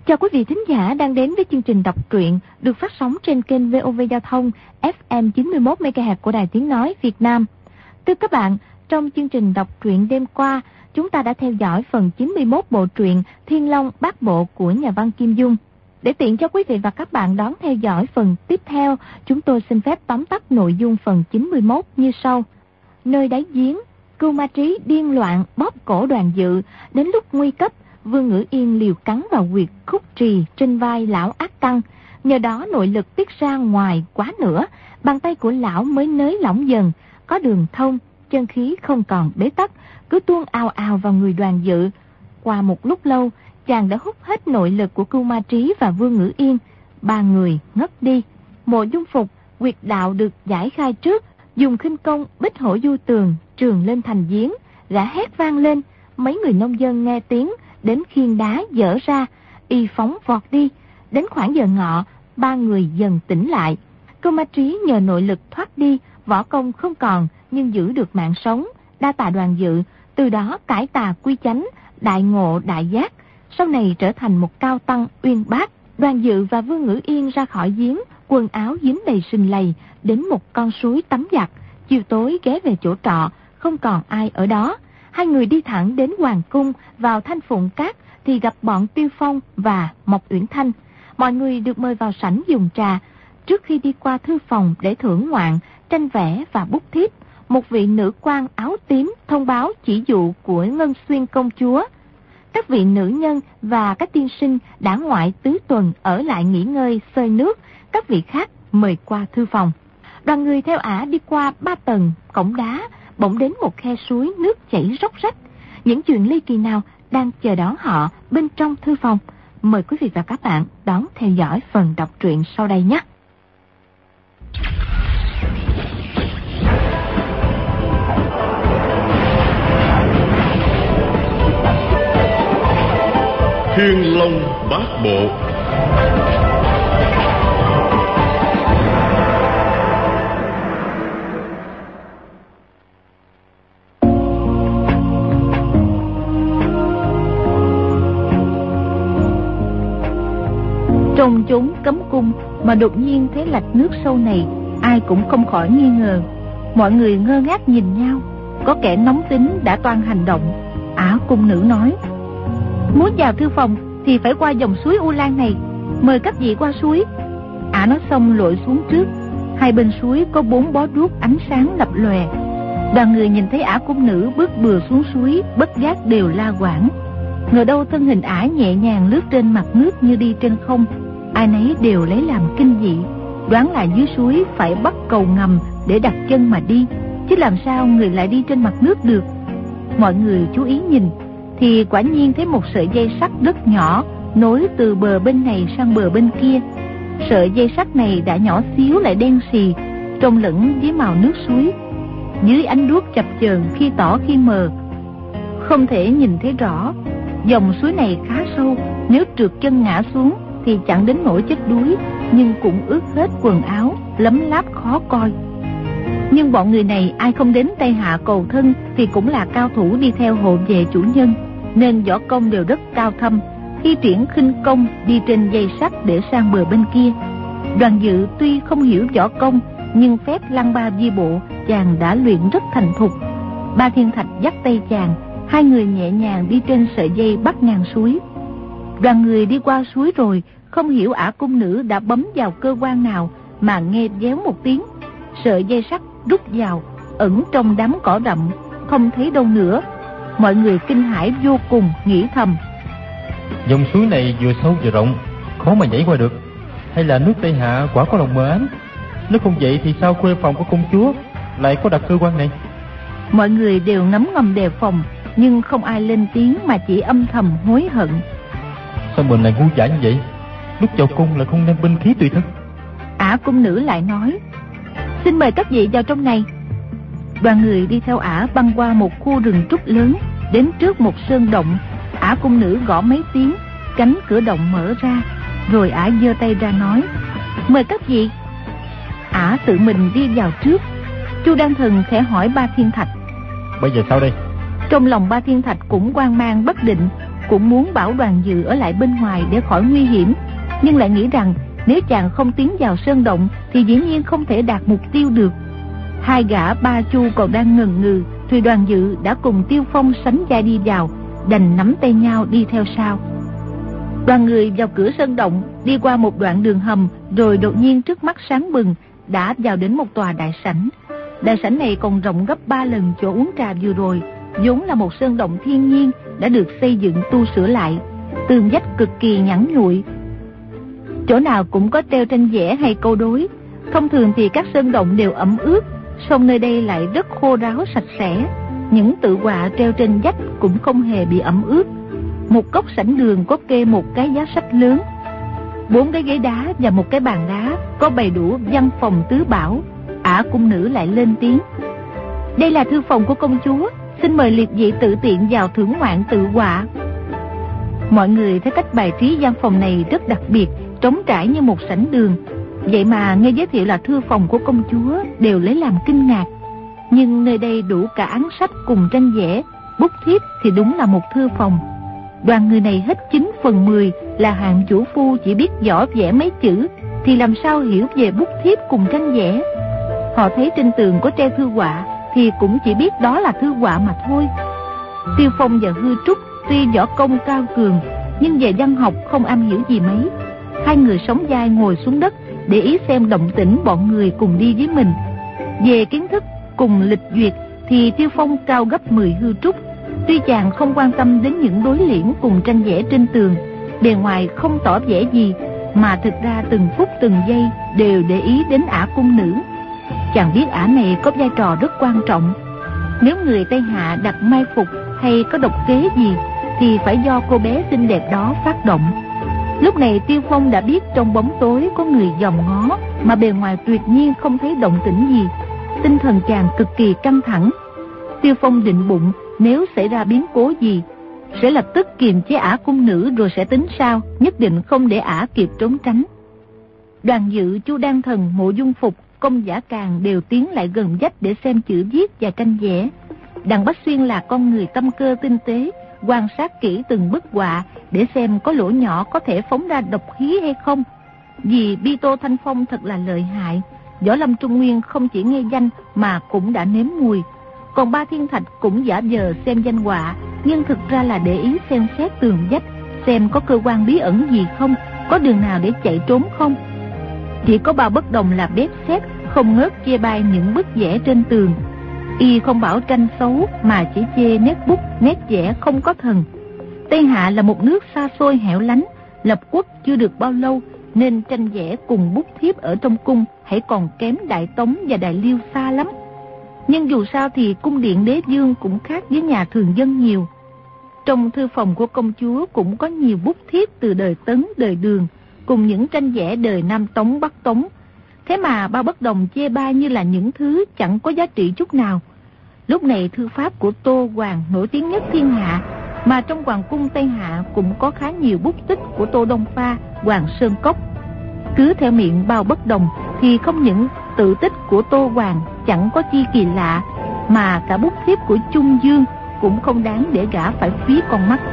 Chào quý vị thính giả đang đến với chương trình đọc truyện được phát sóng trên kênh VOV Giao thông FM 91 MHz của Đài Tiếng nói Việt Nam. Thưa các bạn, trong chương trình đọc truyện đêm qua, chúng ta đã theo dõi phần 91 bộ truyện Thiên Long Bát Bộ của nhà văn Kim Dung. Để tiện cho quý vị và các bạn đón theo dõi phần tiếp theo, chúng tôi xin phép tóm tắt nội dung phần 91 như sau. Nơi đáy giếng, Cưu Ma Trí điên loạn bóp cổ Đoàn Dự, đến lúc nguy cấp, Vương Ngữ Yên liều cắn vào huyệt khúc trì trên vai lão Ác Tăng. Nhờ đó nội lực tiết ra ngoài quá nữa, bàn tay của lão mới nới lỏng dần, có đường thông, chân khí không còn bế tắc, cứ tuôn ào ào vào người Đoàn Dự. Qua một lúc lâu, chàng đã hút hết nội lực của Cưu Ma Trí và Vương Ngữ Yên. Ba người ngất đi. Mộ Dung Phục, huyệt đạo được giải khai trước, dùng khinh công bích hổ du tường trường lên thành giếng, gã hét vang lên. Mấy người nông dân nghe tiếng đến khiên đá dỡ ra, y phóng vọt đi. Đến khoảng giờ ngọ, ba người dần tỉnh lại. Cưu Ma Trí nhờ nội lực thoát đi, võ công không còn nhưng giữ được mạng sống, đa tạ Đoàn Dự, từ đó cải tà quy chánh, đại ngộ đại giác, sau này trở thành một cao tăng uyên bác. Đoàn Dự và Vương Ngữ Yên ra khỏi giếng, quần áo dính đầy sình lầy, đến một con suối tắm giặt. Chiều tối ghé về chỗ trọ, không còn ai ở đó. Hai người đi thẳng đến Hoàng Cung, vào Thanh Phụng Các thì gặp bọn Tiêu Phong và Mộc Uyển Thanh. Mọi người được mời vào sảnh dùng trà. Trước khi đi qua thư phòng để thưởng ngoạn, tranh vẽ và bút thiếp, một vị nữ quan áo tím thông báo chỉ dụ của Ngân Xuyên công chúa. Các vị nữ nhân và các tiên sinh đã ngoại tứ tuần ở lại nghỉ ngơi xơi nước, các vị khác mời qua thư phòng. Đoàn người theo ả đi qua 3 tầng cổng đá, bỗng đến một khe suối nước chảy róc rách. Những chuyện ly kỳ nào đang chờ đón họ bên trong thư phòng? Mời quý vị và các bạn đón theo dõi phần đọc truyện sau đây nhé. Thiên Long Bát Bộ. Trong chốn cấm cung mà đột nhiên thấy lạch nước sâu này, ai cũng không khỏi nghi ngờ. Mọi người ngơ ngác nhìn nhau, có kẻ nóng tính đã toan hành động. Ả cung nữ nói: muốn vào thư phòng thì phải qua dòng suối U Lan này, mời các vị qua suối. Ả nói xong lội xuống trước. Hai bên suối có 4 bó đuốc ánh sáng lập lòe. Đoàn người nhìn thấy Ả cung nữ bước bừa xuống suối, bất giác đều la quảng. Ngờ đâu thân hình Ả nhẹ nhàng lướt trên mặt nước như đi trên không. Ai nấy đều lấy làm kinh dị, đoán là dưới suối phải bắt cầu ngầm để đặt chân mà đi, chứ làm sao người lại đi trên mặt nước được. Mọi người chú ý nhìn thì quả nhiên thấy một sợi dây sắt rất nhỏ nối từ bờ bên này sang bờ bên kia. Sợi dây sắt này đã nhỏ xíu lại đen xì, trộn lẫn với màu nước suối. Dưới ánh đuốc chập chờn khi tỏ khi mờ, không thể nhìn thấy rõ. Dòng suối này khá sâu, nếu trượt chân ngã xuống thì chẳng đến nỗi chết đuối, nhưng cũng ướt hết quần áo, lấm láp khó coi. Nhưng bọn người này ai không đến Tây Hạ cầu thân thì cũng là cao thủ đi theo hộ vệ chủ nhân, nên võ công đều rất cao thâm. Khi triển khinh công đi trên dây sắt để sang bờ bên kia. Đoàn Dự tuy không hiểu võ công, nhưng phép lăng ba di bộ chàng đã luyện rất thành thục. Ba Thiên Thạch dắt tay chàng, hai người nhẹ nhàng đi trên sợi dây bắc ngang suối. Đoàn người đi qua suối rồi, không hiểu Ả cung nữ đã bấm vào cơ quan nào mà nghe réo một tiếng, sợi dây sắt rút vào, ẩn trong đám cỏ rậm, không thấy đâu nữa. Mọi người kinh hãi vô cùng, nghĩ thầm: dòng suối này vừa sâu vừa rộng, khó mà nhảy qua được. Hay là nước Tây Hạ quả có lòng mờ ám? Nếu không vậy thì sao khuê phòng của công chúa lại có đặt cơ quan này? Mọi người đều ngấm ngầm đề phòng, nhưng không ai lên tiếng mà chỉ âm thầm hối hận. Sao mình lại ngu dại như vậy? Lúc vào cung là không đem binh khí tùy thân. Ả cung nữ lại nói: xin mời các vị vào trong này. Đoàn người đi theo Ả băng qua một khu rừng trúc lớn, đến trước một sơn động. Ả cung nữ gõ mấy tiếng, cánh cửa động mở ra, rồi Ả giơ tay ra nói: mời các vị. Ả tự mình đi vào trước. Chu Đan Thần khẽ hỏi Ba Thiên Thạch: bây giờ sao đây? Trong lòng Ba Thiên Thạch cũng hoang mang bất định. cũng muốn bảo Đoàn Dự ở lại bên ngoài để khỏi nguy hiểm, nhưng lại nghĩ rằng nếu chàng không tiến vào sơn động thì dĩ nhiên không thể đạt mục tiêu được. Hai gã Ba Chu còn đang ngần ngừ thì Đoàn Dự đã cùng Tiêu Phong sánh vai đi vào, đành nắm tay nhau đi theo sau. Đoàn người vào cửa sơn động, đi qua một đoạn đường hầm, rồi đột nhiên trước mắt sáng bừng, đã vào đến một tòa đại sảnh. Đại sảnh này còn rộng gấp 3 lần chỗ uống trà vừa rồi, vốn là một sơn động thiên nhiên đã được xây dựng tu sửa lại, tường vách cực kỳ nhẵn nhụi, chỗ nào cũng có treo tranh vẽ hay câu đối. Thông thường thì các sơn động đều ẩm ướt, song nơi đây lại rất khô ráo sạch sẽ. Những tự họa treo trên vách cũng không hề bị ẩm ướt. Một góc sảnh đường có kê một cái giá sách lớn, 4 cái ghế đá và một cái bàn đá, có bày đủ văn phòng tứ bảo. Ả cung nữ lại lên tiếng: "Đây là thư phòng của công chúa, xin mời liệt vị tự tiện vào thưởng ngoạn tự họa." Mọi người thấy cách bài trí văn phòng này rất đặc biệt, trống trải như một sảnh đường. Vậy mà nghe giới thiệu là thư phòng của công chúa đều lấy làm kinh ngạc. Nhưng nơi đây đủ cả án sách cùng tranh vẽ, bút thiếp thì đúng là một thư phòng. Đoàn người này hết 9 phần 10 là hạng chủ phu chỉ biết võ vẽ mấy chữ, thì làm sao hiểu về bút thiếp cùng tranh vẽ. Họ thấy trên tường có treo thư họa thì cũng chỉ biết đó là thư họa mà thôi. Tiêu Phong và Hư Trúc tuy võ công cao cường, nhưng về văn học không am hiểu gì mấy. Hai người sóng vai ngồi xuống đất để ý xem động tĩnh bọn người cùng đi với mình. Về kiến thức cùng lịch duyệt thì Tiêu Phong cao gấp 10 Hư Trúc. Tuy chàng không quan tâm đến những đối liễn cùng tranh vẽ trên tường, bề ngoài không tỏ vẻ gì, mà thực ra từng phút từng giây đều để ý đến Ả cung nữ. Chàng biết Ả này có vai trò rất quan trọng. Nếu người Tây Hạ đặt mai phục hay có độc kế gì thì phải do cô bé xinh đẹp đó phát động. Lúc này Tiêu Phong đã biết trong bóng tối có người dòm ngó, mà bề ngoài tuyệt nhiên không thấy động tĩnh gì. Tinh thần chàng cực kỳ căng thẳng. Tiêu Phong định bụng nếu xảy ra biến cố gì sẽ lập tức kiềm chế Ả cung nữ rồi sẽ tính sao, nhất định không để Ả kịp trốn tránh. Đoàn Dự, Chu Đan Thần, Mộ Dung Phục, Công Giả Càn đều tiến lại gần vách để xem chữ viết và tranh vẽ. Đặng Bách Xuyên là con người tâm cơ tinh tế, quan sát kỹ từng bức họa để xem có lỗ nhỏ có thể phóng ra độc khí hay không. Vì Bi Tô Thanh Phong thật là lợi hại, Võ Lâm Trung Nguyên không chỉ nghe danh mà cũng đã nếm mùi. Còn Ba Thiên Thạch cũng giả vờ xem danh họa, nhưng thực ra là để ý xem xét tường vách, xem có cơ quan bí ẩn gì không, có đường nào để chạy trốn không. Chỉ có Ba Bất Đồng là bếp xét, không ngớt chê bai những bức vẽ trên tường. Y không bảo tranh xấu mà chỉ chê nét bút, nét vẽ không có thần. Tây Hạ là một nước xa xôi hẻo lánh, lập quốc chưa được bao lâu, nên tranh vẽ cùng bút thiếp ở trong cung hãy còn kém Đại Tống và Đại Liêu xa lắm. Nhưng dù sao thì cung điện đế vương cũng khác với nhà thường dân nhiều. Trong thư phòng của công chúa cũng có nhiều bút thiếp từ đời Tấn, đời Đường, cùng những tranh vẽ đời Nam Tống, Bắc Tống. Thế mà Ba Bất Đồng chê bai như là những thứ chẳng có giá trị chút nào. Lúc này thư pháp của Tô Hoàng nổi tiếng nhất thiên hạ, mà trong hoàng cung Tây Hạ cũng có khá nhiều bút tích của Tô Đông Pha, Hoàng Sơn Cốc. Cứ theo miệng Ba Bất Đồng thì không những tự tích của Tô Hoàng chẳng có chi kỳ lạ, mà cả bút thiếp của Trung Dương cũng không đáng để gã phải phí con mắt.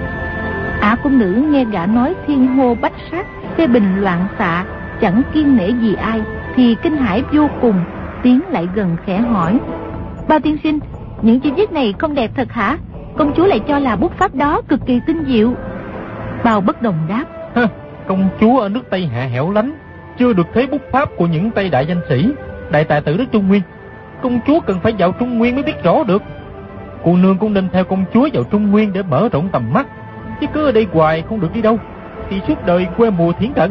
Ả cung nữ nghe gã nói thiên hô bách sát, phê bình loạn xạ, chẳng kiêng nể gì ai, thì kinh hãi vô cùng, tiến lại gần khẽ hỏi: "Bao tiên sinh, những chữ viết này không đẹp thật hả? Công chúa lại cho là bút pháp đó cực kỳ tinh diệu." Bao Bất Đồng đáp: "Công chúa ở nước Tây Hạ hẻo lánh, chưa được thấy bút pháp của những Tây đại danh sĩ, đại tài tử nước Trung Nguyên. Công chúa cần phải vào Trung Nguyên mới biết rõ được. Cô nương cũng nên theo công chúa vào Trung Nguyên để mở rộng tầm mắt, chứ cứ ở đây hoài không được đi đâu, thì suốt đời quê mùa thiển cận."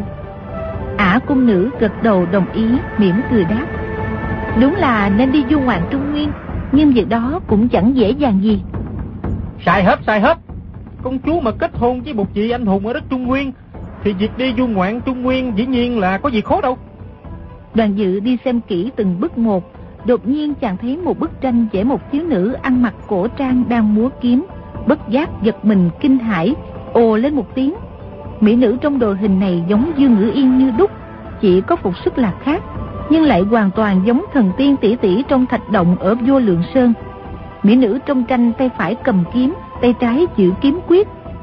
Ả cung nữ gật đầu đồng ý, mỉm cười đáp: "Đúng là nên đi du ngoạn Trung Nguyên, nhưng việc đó cũng chẳng dễ dàng gì." Sai hết. Công chúa mà kết hôn với một vị anh hùng ở đất Trung Nguyên thì việc đi du ngoạn Trung Nguyên dĩ nhiên là có gì khó đâu. Đoàn Dự đi xem kỹ từng bức một. Đột nhiên chàng thấy một bức tranh vẽ một thiếu nữ ăn mặc cổ trang đang múa kiếm, bất giác giật mình kinh hãi, ồ lên một tiếng. Mỹ nữ trong đồ hình này giống Dương Ngữ Yên như đúc, chỉ có phục sức là khác, nhưng lại hoàn toàn giống thần tiên tỷ tỷ trong thạch động ở Vô Lượng Sơn. Mỹ nữ trong tranh tay phải cầm kiếm, tay trái giữ kiếm quyết,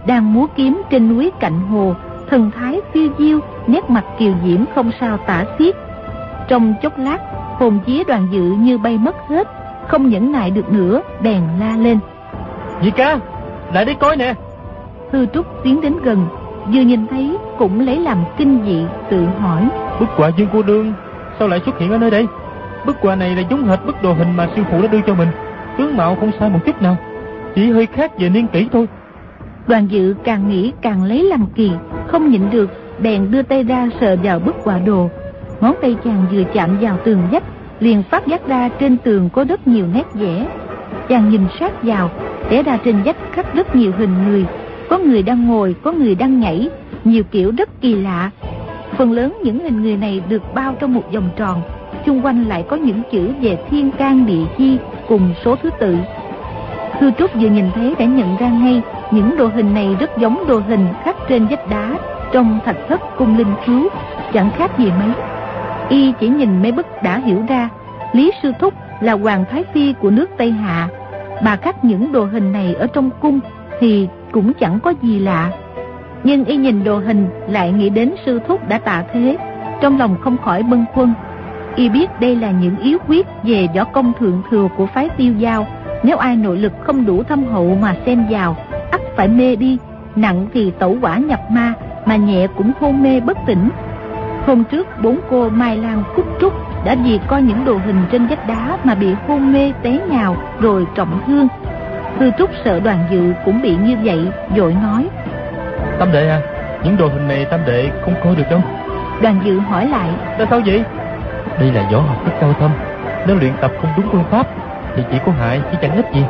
đang múa kiếm trên núi cạnh hồ, thần thái phiêu diêu, nét mặt kiều diễm không sao tả xiết. Trong chốc lát, hồn vía Đoàn Dự như bay mất hết, không nhẫn nại được nữa, bèn la lên: Nhị ca, lại đấy coi nè. Hư Trúc tiến đến gần, vừa nhìn thấy cũng lấy làm kinh dị, tự hỏi: Bức họa Dương cô nương sao lại xuất hiện ở nơi đây? Bức họa này là giống hệt bức đồ hình mà sư phụ đã đưa cho mình, tướng mạo không sai một chút nào, chỉ hơi khác về niên kỷ thôi. Đoàn Dự càng nghĩ càng lấy làm kỳ, không nhịn được, bèn đưa tay ra sờ vào bức họa đồ. Ngón tay chàng vừa chạm vào tường vách, liền phát giác ra trên tường có rất nhiều nét vẽ. Chàng nhìn sát vào, vẽ ra trên vách khắc rất nhiều hình người, có người đang ngồi, có người đang nhảy, nhiều kiểu rất kỳ lạ. Phần lớn những hình người này được bao trong một vòng tròn, xung quanh lại có những chữ về thiên can địa chi cùng số thứ tự. Hư Trúc vừa nhìn thấy đã nhận ra ngay, những đồ hình này rất giống đồ hình khắc trên vách đá trong thạch thất cung linh cứu, chẳng khác gì mấy. Y chỉ nhìn mấy bức đã hiểu ra, Lý Sư Thúc là hoàng thái phi của nước Tây Hạ, bà khắc những đồ hình này ở trong cung thì cũng chẳng có gì lạ. Nhưng y nhìn đồ hình lại nghĩ đến Sư Thúc đã tạ thế, trong lòng không khỏi bâng khuâng. Y biết đây là những yếu quyết về võ công thượng thừa của phái Tiêu Dao, nếu ai nội lực không đủ thâm hậu mà xen vào, ắt phải mê đi, nặng thì tẩu hỏa nhập ma, mà nhẹ cũng hôn mê bất tỉnh. Hôm trước 4 cô Mai Lan, Cúc Trúc đã vì coi những đồ hình trên vách đá mà bị hôn mê té nhào rồi trọng thương. Hư Trúc sợ Đoàn Dự cũng bị như vậy, vội nói: Tam đệ à, những đồ hình này tam đệ không coi được đâu. Đoàn Dự hỏi lại: Tại sao vậy? Đây là võ học rất cao thâm, nếu luyện tập không đúng phương pháp thì chỉ có hại chứ chẳng ích gì.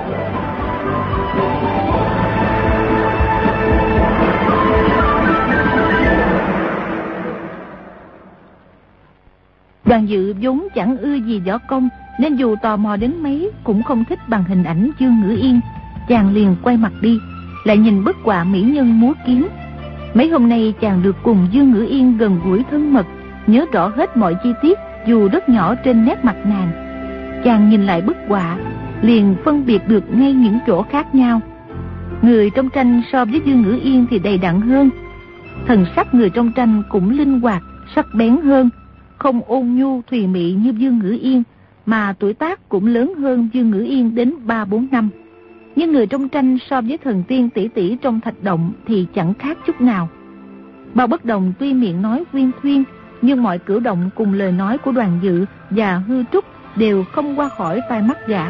Đoàn Dự vốn chẳng ưa gì võ công, nên dù tò mò đến mấy cũng không thích bằng hình ảnh Dương Ngữ Yên. Chàng liền quay mặt đi, lại nhìn bức họa mỹ nhân múa kiếm. Mấy hôm nay chàng được cùng Dương Ngữ Yên gần gũi thân mật, nhớ rõ hết mọi chi tiết dù rất nhỏ trên nét mặt nàng. Chàng nhìn lại bức họa, liền phân biệt được ngay những chỗ khác nhau. Người trong tranh so với Dương Ngữ Yên thì đầy đặn hơn, thần sắc người trong tranh cũng linh hoạt, sắc bén hơn, không ôn nhu thùy mị như Dương Ngữ Yên, mà tuổi tác cũng lớn hơn Dương Ngữ Yên đến 3-4 năm. Nhưng người trong tranh so với thần tiên tỷ tỷ trong thạch động thì chẳng khác chút nào. Bao Bất Đồng tuy miệng nói uyên thuyên, nhưng mọi cử động cùng lời nói của Đoàn Dự và Hư Trúc đều không qua khỏi tai mắt gã.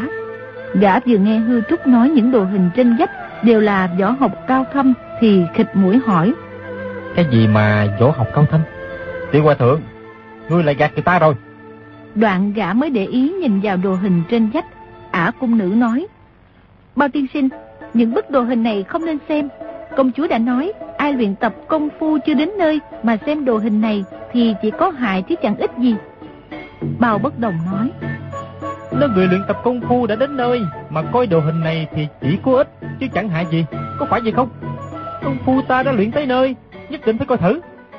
Gã vừa nghe Hư Trúc nói những đồ hình trên vách đều là võ học cao thâm thì khịt mũi hỏi: Cái gì mà võ học cao thâm? Tiểu hòa thượng, ngươi lại gạt người ta rồi. Đoạn gã mới để ý nhìn vào đồ hình trên vách. Ả cung nữ nói: Bao tiên sinh, những bức đồ hình này không nên xem. Công chúa đã nói, ai luyện tập công phu chưa đến nơi mà xem đồ hình này thì chỉ có hại chứ chẳng ích gì. Bao Bất Đồng nói: Nếu người luyện tập công phu đã đến nơi mà coi đồ hình này thì chỉ có ích chứ chẳng hại gì, có phải vậy không? Công phu ta đã luyện tới nơi, nhất định phải coi thử.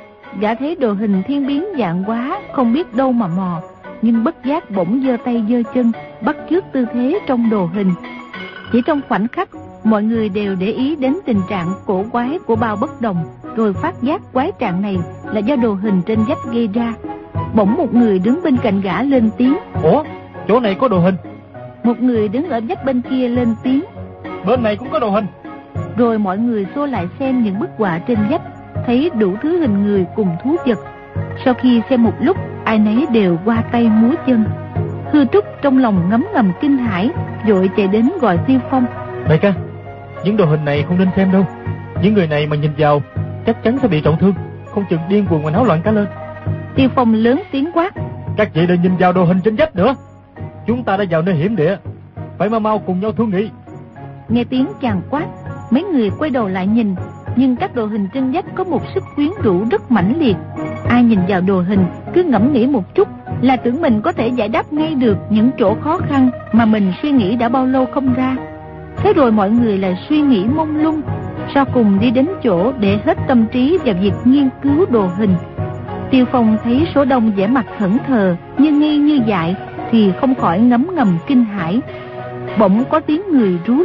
Gã thấy đồ hình thiên biến dạng quá, không biết đâu mà mò, nhưng bất giác bỗng giơ tay giơ chân bắt chước tư thế trong đồ hình. Chỉ trong khoảnh khắc, mọi người đều để ý đến tình trạng cổ quái của Bao Bất Đồng, rồi phát giác quái trạng này là do đồ hình trên vách gây ra. Bỗng một người đứng bên cạnh gã lên tiếng: Ủa, chỗ này có đồ hình. Một người đứng ở vách bên kia lên tiếng: Bên này cũng có đồ hình. Rồi mọi người xô lại xem những bức họa trên vách, thấy đủ thứ hình người cùng thú vật. Sau khi xem một lúc, ai nấy đều qua tay múa chân. Hư Trúc trong lòng ngấm ngầm kinh hãi, vội chạy đến gọi Tiêu Phong: Đại ca, những đồ hình này không nên xem đâu. Những người này mà nhìn vào chắc chắn sẽ bị trọng thương, không chừng điên cuồng mà náo loạn cả lên. Tiêu Phong lớn tiếng quát: Các vị đừng nhìn vào đồ hình trên vách nữa. Chúng ta đã vào nơi hiểm địa, phải mau cùng nhau thương nghị. Nghe tiếng chàng quát, mấy người quay đầu lại nhìn, nhưng các đồ hình trên vách có một sức quyến rũ rất mãnh liệt. Ai nhìn vào đồ hình cứ ngẫm nghĩ một chút là tưởng mình có thể giải đáp ngay được những chỗ khó khăn mà mình suy nghĩ đã bao lâu không ra. Thế rồi mọi người lại suy nghĩ mông lung, sau cùng đi đến chỗ để hết tâm trí vào việc nghiên cứu đồ hình. Tiêu Phong thấy số đông vẻ mặt thẫn thờ, như nghi như dại, thì không khỏi ngấm ngầm kinh hãi. Bỗng có tiếng người rú lên,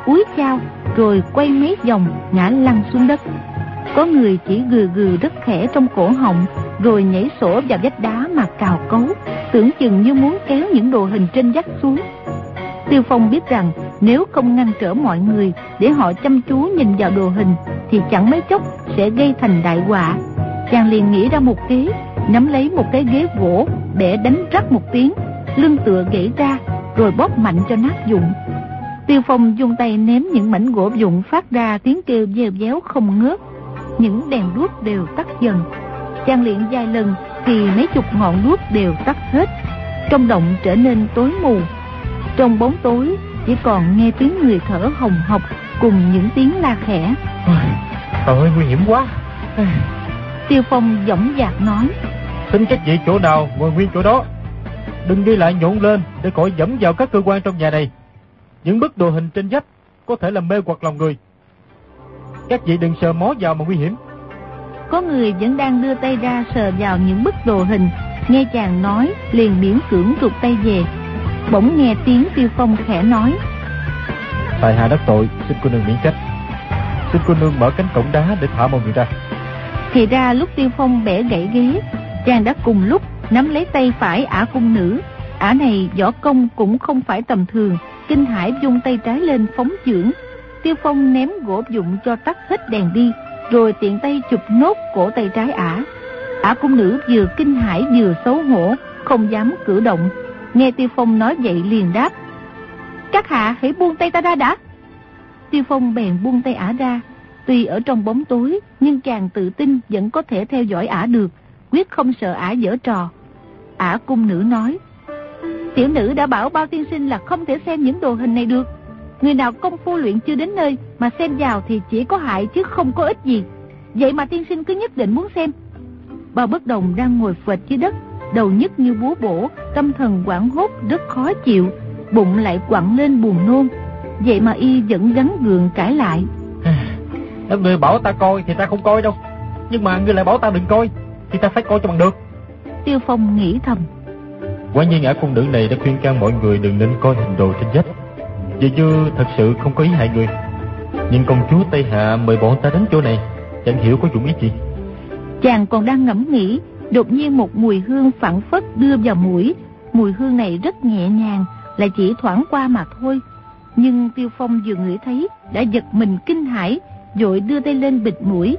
úi chao, rồi quay mấy vòng ngã lăn xuống đất. Có người chỉ gừ gừ rất khẽ trong cổ họng, rồi nhảy sổ vào vách đá mà cào cấu, tưởng chừng như muốn kéo những đồ hình trên vách xuống. Tiêu Phong biết rằng nếu không ngăn trở mọi người để họ chăm chú nhìn vào đồ hình thì chẳng mấy chốc sẽ gây thành đại họa. Chàng liền nghĩ ra một kế, nắm lấy một cái ghế gỗ, bẻ đánh rắc một tiếng, lưng tựa gãy ra, rồi bóp mạnh cho nát vụn. Tiêu Phong dùng tay ném những mảnh gỗ vụn phát ra tiếng kêu vèo véo không ngớt. Những đèn đuốc đều tắt dần. Chàng luyện vài lần thì mấy chục ngọn đuốc đều tắt hết. Trong động trở nên tối mù. Trong bóng tối chỉ còn nghe tiếng người thở hồng hộc cùng những tiếng la khẽ. Trời ơi, nguy hiểm quá. Tiêu Phong dõng dạc nói: Xin các vị chỗ nào ngồi nguyên chỗ đó, đừng đi lại nhộn lên để khỏi dẫm vào các cơ quan trong nhà này. Những bức đồ hình trên vách có thể làm mê hoặc lòng người. Các vị đừng sờ mó vào mà nguy hiểm. Có người vẫn đang đưa tay ra sờ vào những bức đồ hình. Nghe chàng nói liền miễn cưỡng rụt tay về. Bỗng nghe tiếng Tiêu Phong khẽ nói: Tại hạ đắc tội, xin cô nương miễn trách. Xin cô nương mở cánh cổng đá để thả mọi người ra. Thì ra lúc Tiêu Phong bẻ gãy ghế, chàng đã cùng lúc nắm lấy tay phải ả cung nữ. Ả này võ công cũng không phải tầm thường, kinh hãi vung tay trái lên phóng chưởng. Tiêu Phong ném gỗ vụn cho tắt hết đèn đi, rồi tiện tay chụp nốt cổ tay trái ả. Ả cung nữ vừa kinh hãi vừa xấu hổ, không dám cử động. Nghe Tiêu Phong nói vậy liền đáp: Các hạ hãy buông tay ta ra đã. Tiêu Phong bèn buông tay ả ra. Tuy ở trong bóng tối, nhưng chàng tự tin vẫn có thể theo dõi ả được, quyết không sợ ả giở trò. Ả cung nữ nói: Tiểu nữ đã bảo Bao tiên sinh là không thể xem những đồ hình này được. Người nào công phu luyện chưa đến nơi mà xem vào thì chỉ có hại chứ không có ích gì. Vậy mà tiên sinh cứ nhất định muốn xem. Bao Bất Đồng đang ngồi phịch dưới đất, đầu nhức như búa bổ, tâm thần hoảng hốt rất khó chịu, bụng lại quặn lên buồn nôn. Vậy mà y vẫn gắng gượng cãi lại: Người bảo ta coi thì ta không coi đâu, nhưng mà người lại bảo ta đừng coi thì ta phải coi cho bằng được. Tiêu Phong nghĩ thầm: Quả nhiên ả cung nữ này đã khuyên can mọi người đừng nên coi hình đồ trên vách, vì như thật sự không có ý hại người. Nhưng công chúa Tây Hạ mời bọn ta đến chỗ này, chẳng hiểu có dụng ý gì. Chàng còn đang ngẫm nghĩ, đột nhiên một mùi hương phảng phất đưa vào mũi. Mùi hương này rất nhẹ nhàng, lại chỉ thoảng qua mà thôi. Nhưng Tiêu Phong vừa ngửi thấy đã giật mình kinh hãi, vội đưa tay lên bịt mũi.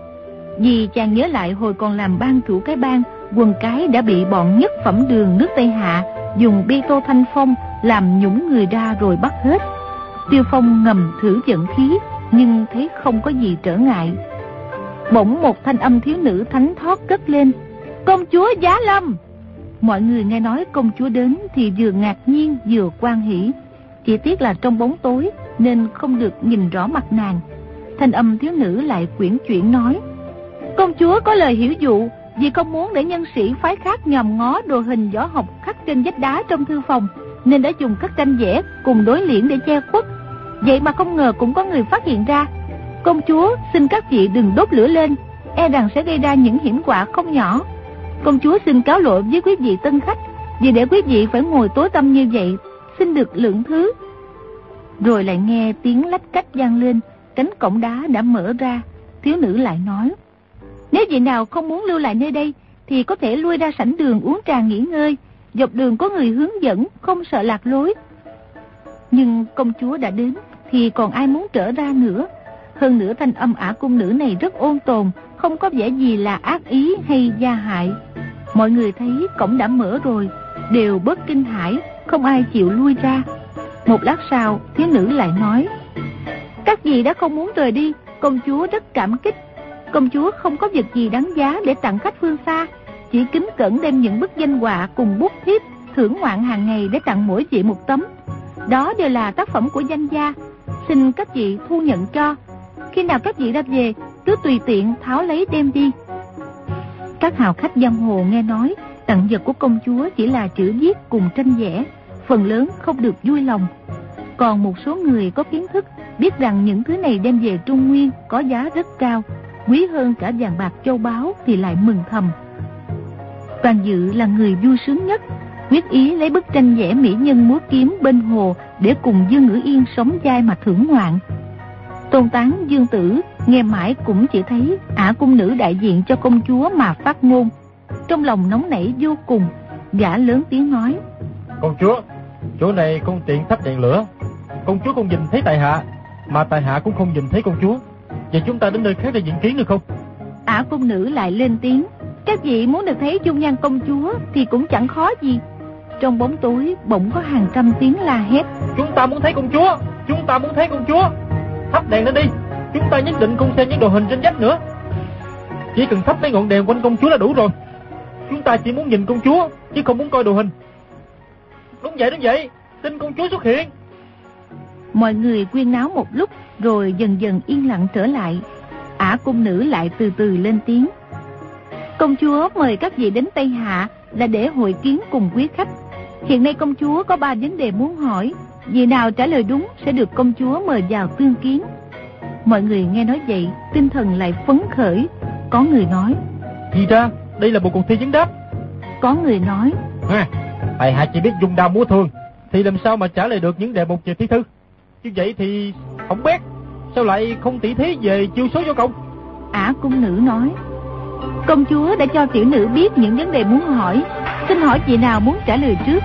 Vì chàng nhớ lại hồi còn làm ban chủ cái bang, quần cái đã bị bọn nhất phẩm đường nước Tây Hạ dùng bi tô thanh phong làm nhũng người ra rồi bắt hết. Tiêu Phong ngầm thử vận khí, nhưng thấy không có gì trở ngại. Bỗng một thanh âm thiếu nữ thánh thót cất lên: Công chúa Giá Lâm! Mọi người nghe nói công chúa đến thì vừa ngạc nhiên vừa hoan hỉ. Chỉ tiếc là trong bóng tối nên không được nhìn rõ mặt nàng. Thanh âm thiếu nữ lại quyển chuyển nói: Công chúa có lời hiểu dụ, vì không muốn để nhân sĩ phái khác nhòm ngó đồ hình võ học khắc trên vách đá trong thư phòng, nên đã dùng các tranh vẽ cùng đối liễn để che khuất. Vậy mà không ngờ cũng có người phát hiện ra. Công chúa xin các vị đừng đốt lửa lên, e rằng sẽ gây ra những hiểm họa không nhỏ. Công chúa xin cáo lỗi với quý vị tân khách, vì để quý vị phải ngồi tối tăm như vậy, xin được lượng thứ. Rồi lại nghe tiếng lách cách vang lên, cánh cổng đá đã mở ra. Thiếu nữ lại nói: Nếu vị nào không muốn lưu lại nơi đây thì có thể lui ra sảnh đường uống trà nghỉ ngơi, dọc đường có người hướng dẫn, không sợ lạc lối. Nhưng công chúa đã đến thì còn ai muốn trở ra nữa. Hơn nữa thanh âm ả cung nữ này rất ôn tồn, không có vẻ gì là ác ý hay gia hại. Mọi người thấy cổng đã mở rồi, đều bớt kinh hãi, không ai chịu lui ra. Một lát sau, thiếu nữ lại nói: Các vị đã không muốn rời đi, công chúa rất cảm kích. Công chúa không có vật gì đáng giá để tặng khách phương xa, chỉ kính cẩn đem những bức danh họa cùng bút thiếp thưởng ngoạn hàng ngày để tặng mỗi vị một tấm. Đó đều là tác phẩm của danh gia, xin các vị thu nhận cho. Khi nào các vị ra về, cứ tùy tiện tháo lấy đem đi. Các hào khách giang hồ nghe nói tặng vật của công chúa chỉ là chữ viết cùng tranh vẽ, phần lớn không được vui lòng. Còn một số người có kiến thức biết rằng những thứ này đem về Trung Nguyên có giá rất cao, quý hơn cả vàng bạc châu báu, thì lại mừng thầm. Toàn Dự là người vui sướng nhất, quyết ý lấy bức tranh vẽ mỹ nhân múa kiếm bên hồ để cùng Dương Ngữ Yên sống dai mà thưởng ngoạn. Tôn Tán Dương Tử nghe mãi cũng chỉ thấy ả cung nữ đại diện cho công chúa mà phát ngôn, trong lòng nóng nảy vô cùng. Gã lớn tiếng nói: Công chúa, chỗ này không tiện thắp đèn lửa, công chúa không nhìn thấy tại hạ, mà tại hạ cũng không nhìn thấy công chúa. Vậy chúng ta đến nơi khác để diện kiến được không? Ả cung nữ lại lên tiếng: Các vị muốn được thấy dung nhan công chúa thì cũng chẳng khó gì. Trong bóng tối bỗng có hàng trăm tiếng la hét: Chúng ta muốn thấy công chúa, chúng ta muốn thấy công chúa. Thắp đèn lên đi, chúng ta nhất định không xem những đồ hình trên vách nữa. Chỉ cần thắp mấy ngọn đèn quanh công chúa là đủ rồi. Chúng ta chỉ muốn nhìn công chúa, chứ không muốn coi đồ hình. Đúng vậy, xin công chúa xuất hiện. Mọi người quyên náo một lúc rồi dần dần yên lặng trở lại. Ả cung nữ lại từ từ lên tiếng: Công chúa mời các vị đến Tây Hạ là để hội kiến cùng quý khách. Hiện nay công chúa có 3 vấn đề muốn hỏi, vị nào trả lời đúng sẽ được công chúa mời vào tương kiến. Mọi người nghe nói vậy, tinh thần lại phấn khởi. Có người nói: Thì ra đây là một cuộc thi vấn đáp. Có người nói: tại hạ chỉ biết dùng đao múa thương, thì làm sao mà trả lời được những đề mục về thi thư? Như vậy thì hỏng bét, sao lại không tỉ thí về chiêu số võ công? Ả cung nữ nói: Công chúa đã cho tiểu nữ biết những vấn đề muốn hỏi, xin hỏi vị nào muốn trả lời trước.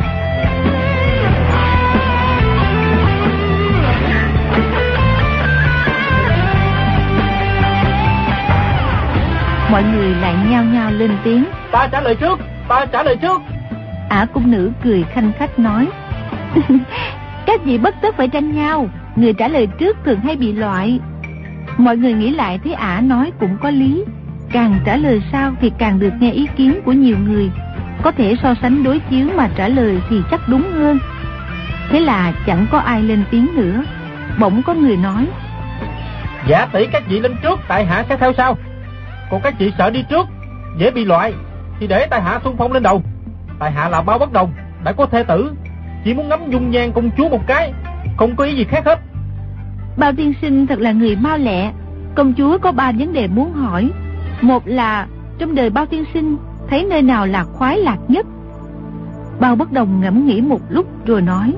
Mọi người lại nhao nhao lên tiếng: Ta trả lời trước, ta trả lời trước. Ả cung nữ cười khanh khách nói: Các vị bất tất phải tranh nhau, người trả lời trước thường hay bị loại. Mọi người nghĩ lại thấy ả nói cũng có lý, càng trả lời sau thì càng được nghe ý kiến của nhiều người, có thể so sánh đối chiếu mà trả lời thì chắc đúng hơn. Thế là chẳng có ai lên tiếng nữa. Bỗng có người nói: Dạ tỷ các vị lên trước, tại hạ sẽ theo sau. Còn các chị sợ đi trước dễ bị loại thì để tại hạ xung phong lên đầu. Tại hạ là Bao Bất Đồng, đã có thê tử, chỉ muốn ngắm dung nhan công chúa một cái, không có ý gì khác hết. Bao tiên sinh thật là người mau lẹ. Công chúa có 3 vấn đề muốn hỏi. Một là trong đời Bao tiên sinh thấy nơi nào là khoái lạc nhất. Bao Bất Đồng ngẫm nghĩ một lúc rồi nói: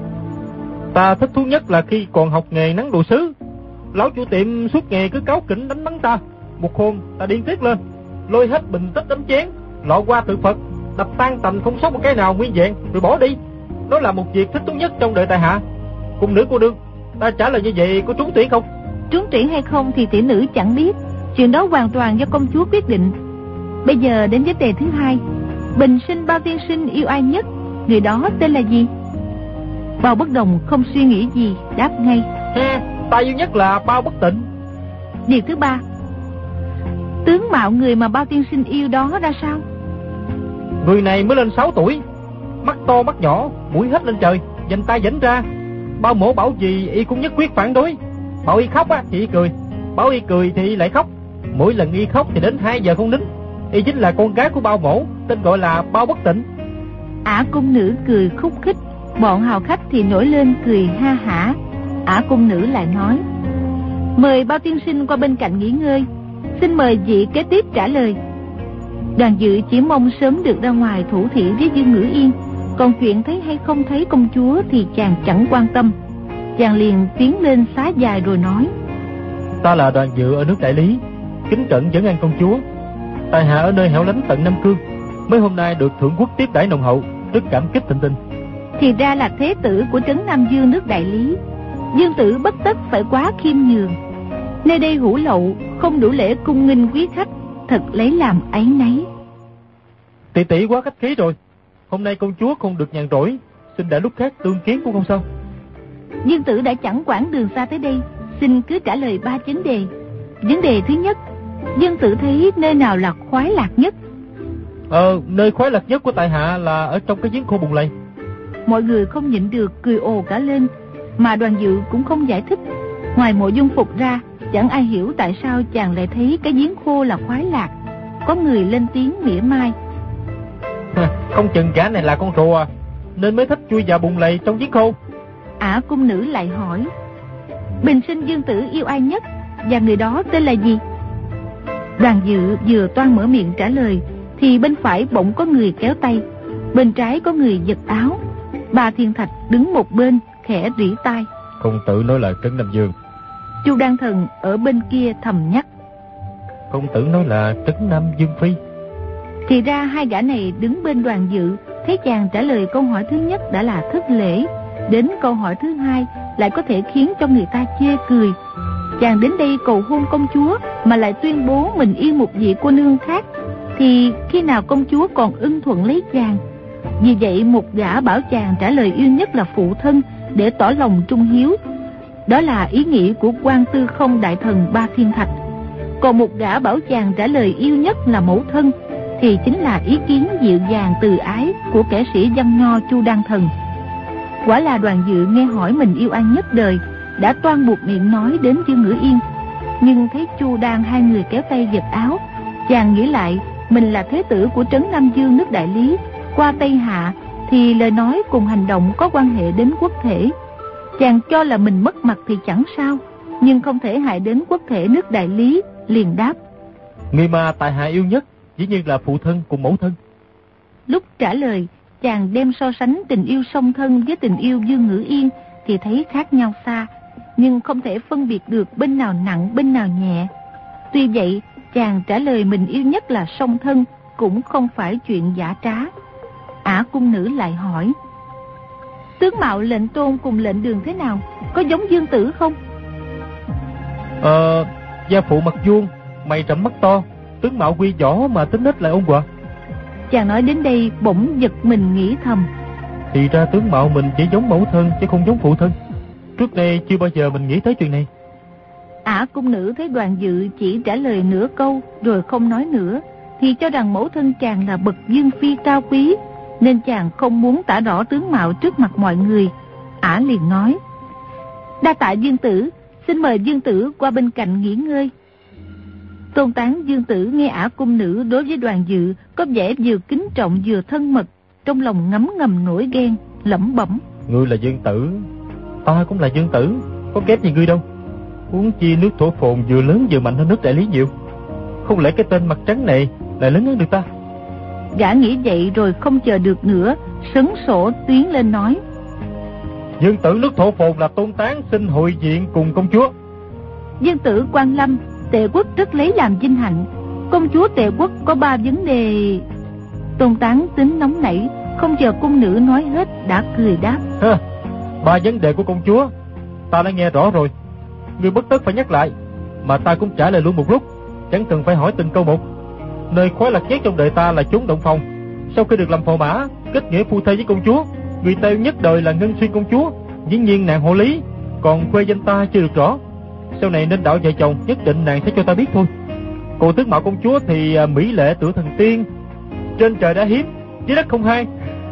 Ta thích thú nhất là khi còn học nghề nắn đồ sứ. Lão chủ tiệm suốt ngày cứ cáu kỉnh đánh mắng ta. Một hôm ta điên tiết lên, lôi hết bình tích đánh chén, lọ qua tượng Phật, đập tan tành không sót một cái nào nguyên vẹn, rồi bỏ đi. Đó là một việc thích thú nhất trong đời tại hạ. Cung nữ cô đương, ta trả lời như vậy có trúng tuyển không? Trúng tuyển hay không thì tỷ nữ chẳng biết, chuyện đó hoàn toàn do công chúa quyết định. Bây giờ đến vấn đề thứ 2. Bình sinh Bao tiên sinh yêu ai nhất, người đó tên là gì? Bao Bất Đồng không suy nghĩ gì đáp ngay: Ta yêu nhất là Bao Bất Tịnh. Điều thứ 3. Tướng mạo người mà Bao tiên sinh yêu đó ra sao? Người này mới lên 6 tuổi, mắt to mắt nhỏ, mũi hết lên trời, vành tay vảnh ra. Bao mổ bảo gì y cũng nhất quyết phản đối. Bảo y khóc á thì y cười, bảo y cười thì y lại khóc. Mỗi lần y khóc thì đến 2 giờ không nín. Y chính là con gái của Bao mổ, tên gọi là Bao Bất Tịnh. Ả cung nữ cười khúc khích, bọn hào khách thì nổi lên cười ha hả. Ả cung nữ lại nói: Mời Bao tiên sinh qua bên cạnh nghỉ ngơi, xin mời vị kế tiếp trả lời. Đoàn dự chỉ mong sớm được ra ngoài thủ thỉ với Dương Ngữ Yên, còn chuyện thấy hay không thấy công chúa thì chàng chẳng quan tâm. Chàng liền tiến lên xá dài rồi nói: Ta là Đoàn dự ở nước Đại Lý, kính cẩn dẫn an công chúa. Tại hạ ở nơi hẻo lánh tận Nam Cương, mấy hôm nay được thượng quốc tiếp đãi nồng hậu, rất cảm kích thịnh tình. Thì ra là thế tử của trấn Nam Dương nước Đại Lý. Dương tử bất tất phải quá khiêm nhường. Nơi đây hủ lậu, không đủ lễ cung nghênh quý khách, thật lấy làm áy náy. Tỷ tỷ quá khách khí rồi. Hôm nay công chúa không được nhàn rỗi, xin để lúc khác tương kiến cũng không sao. Dương tử đã chẳng quản đường xa tới đây, xin cứ trả lời 3 vấn đề. Vấn đề thứ nhất: Dương tử thấy nơi nào là khoái lạc nhất? Nơi khoái lạc nhất của tại hạ là ở trong cái giếng khô bùn lầy. Mọi người không nhịn được cười ồ cả lên, mà Đoàn dự cũng không giải thích. Ngoài Mộ Dung Phục ra, chẳng ai hiểu tại sao chàng lại thấy cái giếng khô là khoái lạc. Có người lên tiếng mỉa mai: Không chừng gã này là con rùa, nên mới thích chui vào bùn lầy trong giếng khô. Ả cung nữ lại hỏi: Bình sinh Dương tử yêu ai nhất, và người đó tên là gì? Đoàn dự vừa toan mở miệng trả lời thì bên phải bỗng có người kéo tay. Bên trái có người giật áo. Ba Thiên Thạch đứng một bên khẽ rỉ tai. Công tử nói là Trấn Nam Dương. Chu Đan Thần ở bên kia thầm nhắc. Công tử nói là Trấn Nam Dương Phi. Thì ra hai gã này đứng bên Đoàn Dự, thấy chàng trả lời câu hỏi thứ nhất đã là thất lễ, đến câu hỏi thứ hai lại có thể khiến cho người ta chê cười. Chàng đến đây cầu hôn công chúa mà lại tuyên bố mình yêu một vị cô nương khác, thì khi nào công chúa còn ưng thuận lấy chàng? Vì vậy một gã bảo chàng trả lời yêu nhất là phụ thân để tỏ lòng trung hiếu. Đó là ý nghĩ của Quan Tư Không đại thần Ba Thiên Thạch. Còn một gã bảo chàng trả lời yêu nhất là mẫu thân, thì chính là ý kiến dịu dàng từ ái của kẻ sĩ văn nho Chu Đan Thần. Quả là Đoàn Dự nghe hỏi mình yêu ai nhất đời, đã toan buộc miệng nói đến Dương Ngữ Yên. Nhưng thấy Chu Đan hai người kéo tay giật áo, chàng nghĩ lại mình là thế tử của Trấn Nam Dương nước Đại Lý, qua Tây Hạ, thì lời nói cùng hành động có quan hệ đến quốc thể. Chàng cho là mình mất mặt thì chẳng sao, nhưng không thể hại đến quốc thể nước Đại Lý, liền đáp. Người mà tại hạ yêu nhất dĩ nhiên là phụ thân cùng mẫu thân. Lúc trả lời, chàng đem so sánh tình yêu song thân với tình yêu Dương Ngữ Yên thì thấy khác nhau xa, nhưng không thể phân biệt được bên nào nặng bên nào nhẹ. Tuy vậy, chàng trả lời mình yêu nhất là song thân cũng không phải chuyện giả trá. Ả cung nữ lại hỏi. Tướng mạo lệnh tôn cùng lệnh đường thế nào? Có giống Dương tử không? Gia phụ mặt vuông, mày trầm mắt to, tướng mạo quy võ mà tính nết lại ôn hòa. Chàng nói đến đây bỗng giật mình nghĩ thầm. Thì ra tướng mạo mình chỉ giống mẫu thân chứ không giống phụ thân. Trước đây chưa bao giờ mình nghĩ tới chuyện này. Ả cung nữ thấy Đoàn Dự chỉ trả lời nửa câu rồi không nói nữa, thì cho rằng mẫu thân chàng là bậc dương phi cao quý, nên chàng không muốn tả rõ tướng mạo trước mặt mọi người. Ả liền nói. Đa tạ Dương tử, xin mời Dương tử qua bên cạnh nghỉ ngơi. Tôn Tán Dương tử nghe Ả cung nữ đối với Đoàn Dự có vẻ vừa kính trọng vừa thân mật, trong lòng ngấm ngầm nổi ghen, lẩm bẩm. Ngươi là Dương tử, ta cũng là Dương tử, có kém gì ngươi đâu. Huống chi nước Thổ Phồn vừa lớn vừa mạnh hơn nước Đại Lý nhiều. Không lẽ cái tên mặt trắng này lại lớn hơn được ta? Gã nghĩ vậy rồi không chờ được nữa, sấn sổ tuyến lên nói. Dương tử nước Thổ Phồn là Tôn Tán xin hội diện cùng công chúa. Dương tử Quan Lâm, Tề quốc rất lấy làm vinh hạnh. Công chúa Tề quốc có 3 vấn đề. Tôn Tán tính nóng nảy, không chờ cung nữ nói hết đã cười đáp. 3 vấn đề của công chúa ta đã nghe rõ rồi, ngươi bất tất phải nhắc lại, mà ta cũng trả lời luôn một lúc, chẳng cần phải hỏi từng câu một. Nơi khoái lạc nhất trong đời ta là chốn động phòng. Sau khi được làm phò mã, kết nghĩa phu thê với công chúa, người ta yêu nhất đời là Ngân Xuyên công chúa, dĩ nhiên nàng hộ lý, còn quê danh ta chưa được rõ. Sau này nên đạo vợ chồng nhất định nàng sẽ cho ta biết thôi. Còn tướng mạo công chúa thì mỹ lệ tựa thần tiên, trên trời đã hiếm, dưới đất không hai.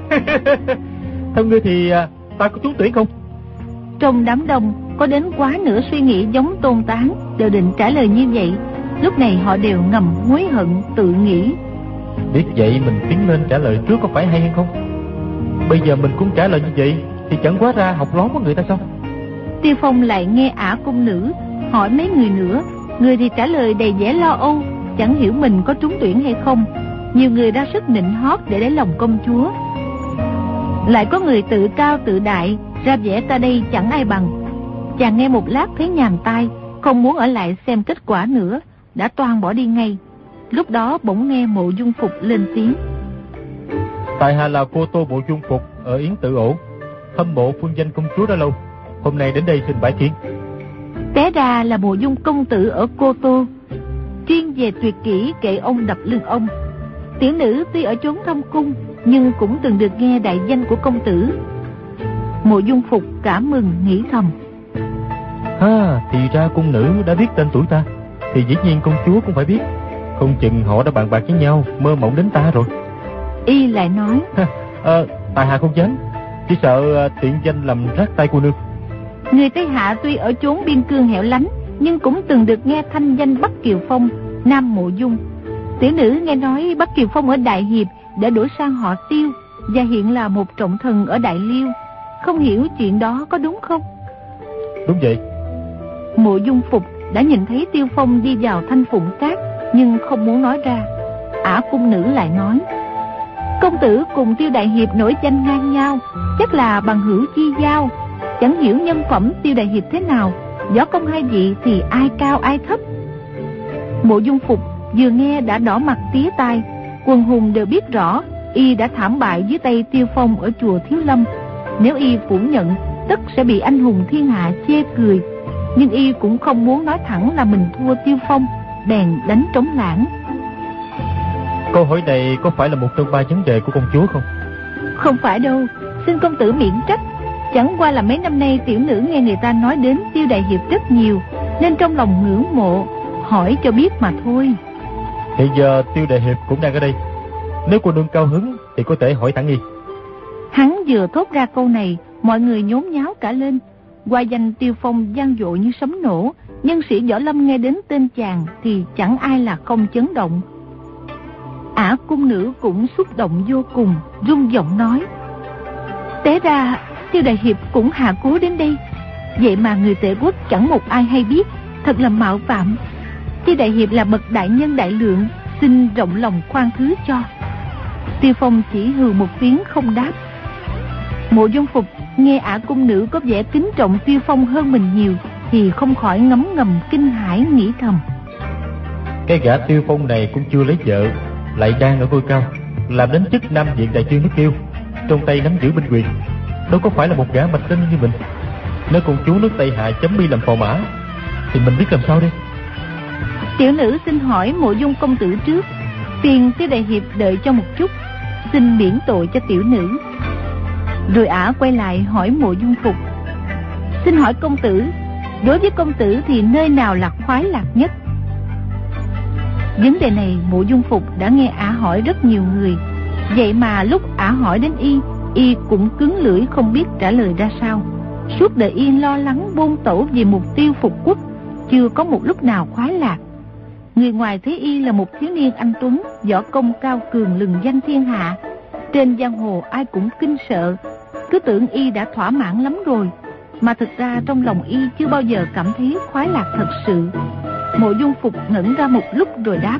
Theo ngươi thì ta có trúng tuyển không? Trong đám đông có đến quá nửa suy nghĩ giống Tôn Tán, đều định trả lời như vậy. Lúc này họ đều ngầm hối hận tự nghĩ. Biết vậy mình tiến lên trả lời trước có phải hay hay không? Bây giờ mình cũng trả lời như vậy thì chẳng quá ra học lón của người ta sao? Tiêu Phong lại nghe Ả cung nữ hỏi mấy người nữa, người thì trả lời đầy vẻ lo âu, chẳng hiểu mình có trúng tuyển hay không. Nhiều người ra sức nịnh hót để lấy lòng công chúa. Lại có người tự cao tự đại, ra vẻ ta đây chẳng ai bằng. Chàng nghe một lát thấy nhàm tai, không muốn ở lại xem kết quả nữa, đã toan bỏ đi ngay. Lúc đó bỗng nghe Mộ Dung Phục lên tiếng. Tại hạ là cô Tô Mộ Dung Phục ở Yến Tự Ổ, hâm mộ phương danh công chúa đã lâu, hôm nay đến đây xin bái kiến. Té ra là Mộ Dung công tử ở Cô Tô, chuyên về tuyệt kỹ kệ ông đập lưng ông. Tiểu nữ tuy ở chốn thâm cung, nhưng cũng từng được nghe đại danh của công tử. Mộ Dung Phục cảm mừng nghĩ thầm. Thì ra cung nữ đã biết tên tuổi ta, thì dĩ nhiên công chúa cũng phải biết. Không chừng họ đã bàn bạc với nhau, mơ mộng đến ta rồi. Y lại nói. Tại hạ không dám, chỉ sợ tiện danh làm rác tay cô nương. Người Tây Hạ tuy ở chốn biên cương hẻo lánh, nhưng cũng từng được nghe thanh danh Bắc Kiều Phong, Nam Mộ Dung. Tiểu nữ nghe nói Bắc Kiều Phong ở Đại Hiệp đã đổi sang họ Tiêu, và hiện là một trọng thần ở Đại Liêu. Không hiểu chuyện đó có đúng không? Đúng vậy. Mộ Dung Phục đã nhìn thấy Tiêu Phong đi vào Thanh Phụng Cát, nhưng không muốn nói ra. Ả cung nữ lại nói. Công tử cùng Tiêu đại hiệp nổi danh ngang nhau, chắc là bằng hữu chi giao. Chẳng hiểu nhân phẩm Tiêu đại hiệp thế nào, võ công hai vị thì ai cao ai thấp. Mộ Dung Phục vừa nghe đã đỏ mặt tía tai. Quần hùng đều biết rõ y đã thảm bại dưới tay Tiêu Phong ở chùa Thiếu Lâm. Nếu y phủ nhận, tất sẽ bị anh hùng thiên hạ chê cười. Nhưng y cũng không muốn nói thẳng là mình thua Tiêu Phong, bèn đánh trống lãng. Câu hỏi này có phải là một trong 3 vấn đề của công chúa không? Không phải đâu, xin công tử miễn trách. Chẳng qua là mấy năm nay tiểu nữ nghe người ta nói đến Tiêu đại hiệp rất nhiều, nên trong lòng ngưỡng mộ, hỏi cho biết mà thôi. Hiện giờ Tiêu đại hiệp cũng đang ở đây, nếu cô nương cao hứng thì có thể hỏi thẳng y. Hắn vừa thốt ra câu này, mọi người nhốn nháo cả lên. Qua danh Tiêu Phong vang dội như sấm nổ, nhân sĩ võ lâm nghe đến tên chàng thì chẳng ai là không chấn động. Ả cung nữ cũng xúc động vô cùng, rung giọng nói: Té ra Tiêu đại hiệp cũng hạ cố đến đây, vậy mà người Tề Quốc chẳng một ai hay biết, thật là mạo phạm. Tiêu đại hiệp là bậc đại nhân đại lượng, xin rộng lòng khoan thứ cho. Tiêu Phong chỉ hừ một tiếng không đáp. Mộ Dung Phục nghe Ả cung nữ có vẻ kính trọng Tiêu Phong hơn mình nhiều, thì không khỏi ngấm ngầm kinh hãi, nghĩ thầm: Cái gã Tiêu Phong này cũng chưa lấy vợ, lại đang ở ngôi cao, làm đến chức Nam Viện đại trương nước Tiêu, trong tay nắm giữ binh quyền, đâu có phải là một gã mạch tinh như mình. Nếu công chúa nước Tây Hạ chấm y làm phò mã thì mình biết làm sao đây? Tiểu nữ xin hỏi Mộ Dung công tử trước, phiền Tiêu đại hiệp đợi cho một chút, xin miễn tội cho tiểu nữ. Rồi Ả quay lại hỏi Mộ Dung Phục: Xin hỏi công tử, đối với công tử thì nơi nào là khoái lạc nhất? Vấn đề này Mộ Dung Phục đã nghe Ả hỏi rất nhiều người, vậy mà lúc Ả hỏi đến y cũng cứng lưỡi không biết trả lời ra sao. Suốt đời y lo lắng bôn tẩu vì mục tiêu phục quốc, chưa có một lúc nào khoái lạc. Người ngoài thấy y là một thiếu niên anh tuấn, võ công cao cường lừng danh thiên hạ, trên giang hồ ai cũng kinh sợ, cứ tưởng y đã thỏa mãn lắm rồi, mà thực ra trong lòng y chưa bao giờ cảm thấy khoái lạc thật sự. Mộ Dung Phục ngẩn ra một lúc rồi đáp: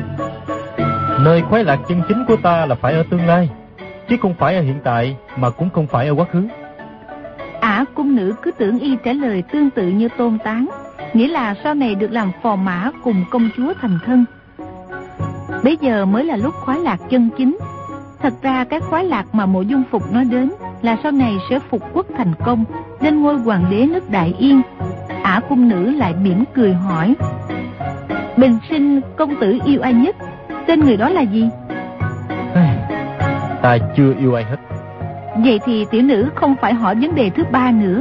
Nơi khoái lạc chân chính của ta là phải ở tương lai, chứ không phải ở hiện tại, mà cũng không phải ở quá khứ. Ả cung nữ cứ tưởng y trả lời tương tự như Tôn Tán, nghĩa là sau này được làm phò mã cùng công chúa thành thân. Bây giờ mới là lúc khoái lạc chân chính. Thật ra cái khoái lạc mà Mộ Dung Phục nói đến là sau này sẽ phục quốc thành công, lên ngôi hoàng đế nước Đại Yên. Ả cung nữ lại mỉm cười hỏi: Bình sinh công tử yêu ai nhất, tên người đó là gì? Ta chưa yêu ai hết. Vậy thì tiểu nữ không phải hỏi vấn đề thứ 3 nữa.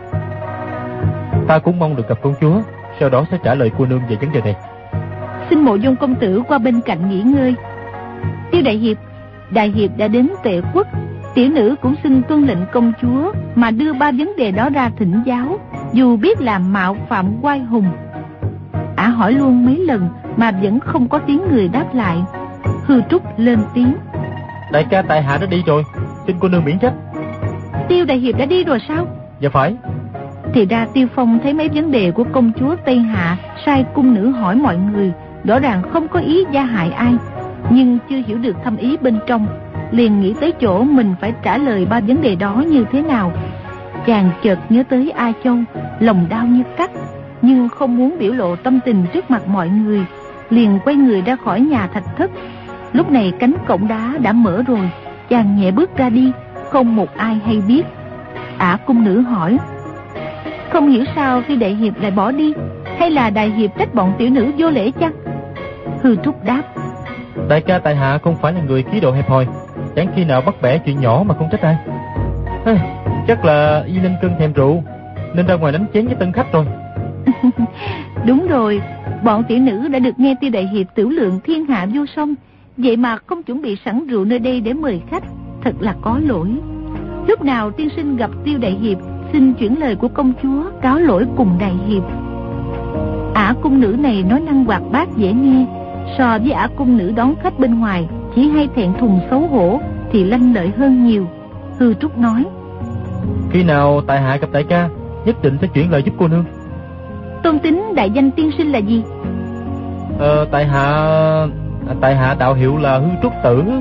Ta cũng mong được gặp công chúa, sau đó sẽ trả lời cô nương về vấn đề này. Xin Mộ Dung công tử qua bên cạnh nghỉ ngơi. Tiêu đại hiệp đã đến Tề Quốc, tiểu nữ cũng xin tuân lệnh công chúa mà đưa 3 vấn đề đó ra thỉnh giáo, dù biết là mạo phạm oai hùng. Ả hỏi luôn mấy lần mà vẫn không có tiếng người đáp lại. Hư Trúc lên tiếng: Đại ca tại hạ đã đi rồi, xin cô nương miễn trách. Tiêu đại hiệp đã đi rồi sao? Dạ phải. Thì ra Tiêu Phong thấy mấy vấn đề của công chúa Tây Hạ, sai cung nữ hỏi mọi người, rõ ràng không có ý gia hại ai, nhưng chưa hiểu được thâm ý bên trong, liền nghĩ tới chỗ mình phải trả lời 3 vấn đề đó như thế nào. Chàng chợt nhớ tới A Châu, lòng đau như cắt, nhưng không muốn biểu lộ tâm tình trước mặt mọi người, liền quay người ra khỏi nhà thạch thất. Lúc này cánh cổng đá đã mở rồi, chàng nhẹ bước ra đi, không một ai hay biết. Ả cung nữ hỏi: Không hiểu sao khi đại hiệp lại bỏ đi, hay là đại hiệp trách bọn tiểu nữ vô lễ chăng? Hư Trúc đáp: Đại ca tại hạ không phải là người khí độ hẹp hòi, chẳng khi nào bắt bẻ chuyện nhỏ mà không trách ai. Chắc là y lên cơn thèm rượu, nên ra ngoài đánh chén với tân khách rồi. Đúng rồi, bọn tiểu nữ đã được nghe Tiêu đại hiệp tửu lượng thiên hạ vô song, vậy mà không chuẩn bị sẵn rượu nơi đây để mời khách, thật là có lỗi. Lúc nào tiên sinh gặp Tiêu đại hiệp, xin chuyển lời của công chúa cáo lỗi cùng đại hiệp. Ả cung nữ này nói năng hoạt bát dễ nghe, so với Ả cung nữ đón khách bên ngoài chỉ hay thẹn thùng xấu hổ thì lanh lợi hơn nhiều. Hư Trúc nói: Khi nào tại hạ gặp đại ca, nhất định sẽ chuyển lời giúp cô nương. Tôn tính đại danh tiên sinh là gì? Tại hạ đạo hiệu là Hư Trúc Tử,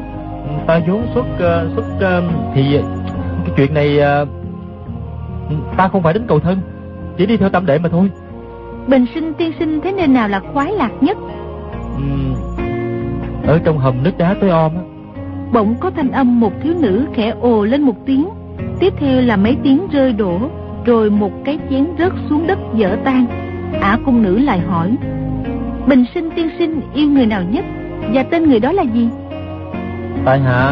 Ta vốn thì cái chuyện này ta không phải đến cầu thân, chỉ đi theo tam đệ mà thôi. Bình sinh tiên sinh thế nên nào là khoái lạc nhất? Ở trong hầm nước đá tối om á. Bỗng có thanh âm một thiếu nữ khẽ ồ lên một tiếng, tiếp theo là mấy tiếng rơi đổ, rồi một cái chén rớt xuống đất vỡ tan. Ả cung nữ lại hỏi: Bình sinh tiên sinh yêu người nào nhất, và tên người đó là gì? Tại hạ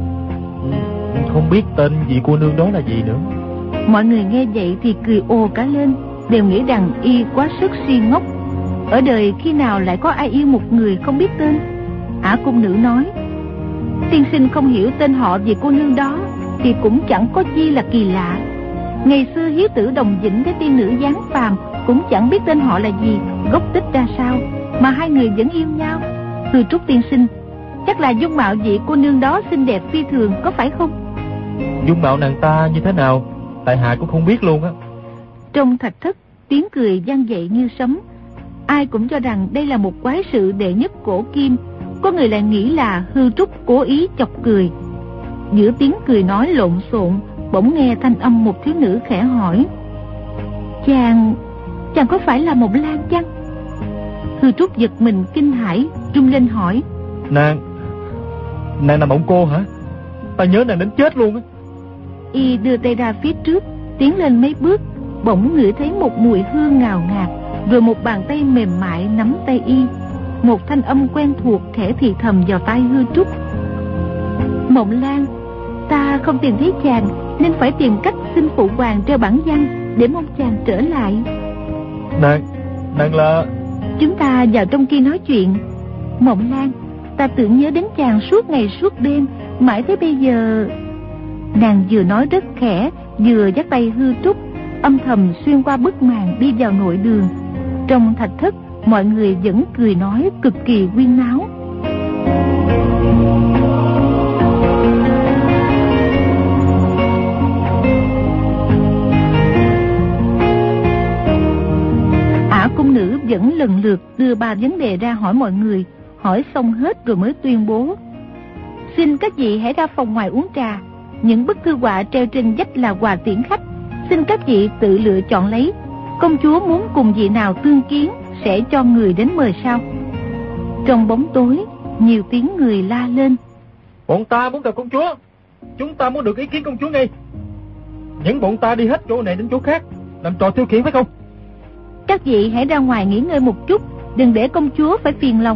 không biết tên vị cô nương đó là gì nữa. Mọi người nghe vậy thì cười ồ cả lên, đều nghĩ rằng y quá sức si ngốc. Ở đời khi nào lại có ai yêu một người không biết tên? Ả cung nữ nói: Tiên sinh không hiểu tên họ vì cô nương đó thì cũng chẳng có chi là kỳ lạ. Ngày xưa hiếu tử Đồng Vĩnh với tiên nữ giáng phàm cũng chẳng biết tên họ là gì, gốc tích ra sao, mà hai người vẫn yêu nhau. Từ Trúc tiên sinh, chắc là dung mạo vị cô nương đó xinh đẹp phi thường, có phải không? Dung mạo nàng ta như thế nào, tại hạ cũng không biết luôn á. Trong thạch thất, tiếng cười vang dậy như sấm. Ai cũng cho rằng đây là một quái sự đệ nhất cổ kim. Có người lại nghĩ là Hư Trúc cố ý chọc cười. Giữa tiếng cười nói lộn xộn, bỗng nghe thanh âm một thiếu nữ khẽ hỏi: Chàng có phải là Mộng Lan chăng? Hư Trúc giật mình kinh hãi, run lên hỏi: Nàng là Mộng cô hả? Ta nhớ nàng đến chết luôn á. Y đưa tay ra phía trước, tiến lên mấy bước, bỗng ngửi thấy một mùi hương ngào ngạt, rồi một bàn tay mềm mại nắm tay y. Một thanh âm quen thuộc khẽ thì thầm vào tai Hư Trúc: Mộng Lan, ta không tìm thấy chàng nên phải tìm cách xin phụ hoàng treo bản văn để mong chàng trở lại. Nàng là... Chúng ta vào trong kia nói chuyện. Mộng Lan, ta tưởng nhớ đến chàng suốt ngày suốt đêm, mãi tới bây giờ. Nàng vừa nói rất khẽ, vừa dắt tay Hư Trúc âm thầm xuyên qua bức màn đi vào nội đường. Trong thạch thất, mọi người vẫn cười nói cực kỳ huyên náo. Ả cung nữ vẫn lần lượt đưa 3 vấn đề ra hỏi mọi người. Hỏi xong hết rồi mới tuyên bố: Xin các vị hãy ra phòng ngoài uống trà. Những bức thư họa treo trên vách là quà tiễn khách, xin các vị tự lựa chọn lấy. Công chúa muốn cùng vị nào tương kiến sẽ cho người đến mời sau. Trong bóng tối, nhiều tiếng người la lên: Bọn ta muốn gặp công chúa. Chúng ta muốn được ý kiến công chúa ngay. Những bọn ta đi hết chỗ này đến chỗ khác, làm trò tiêu khiển phải không? Các vị hãy ra ngoài nghỉ ngơi một chút, đừng để công chúa phải phiền lòng.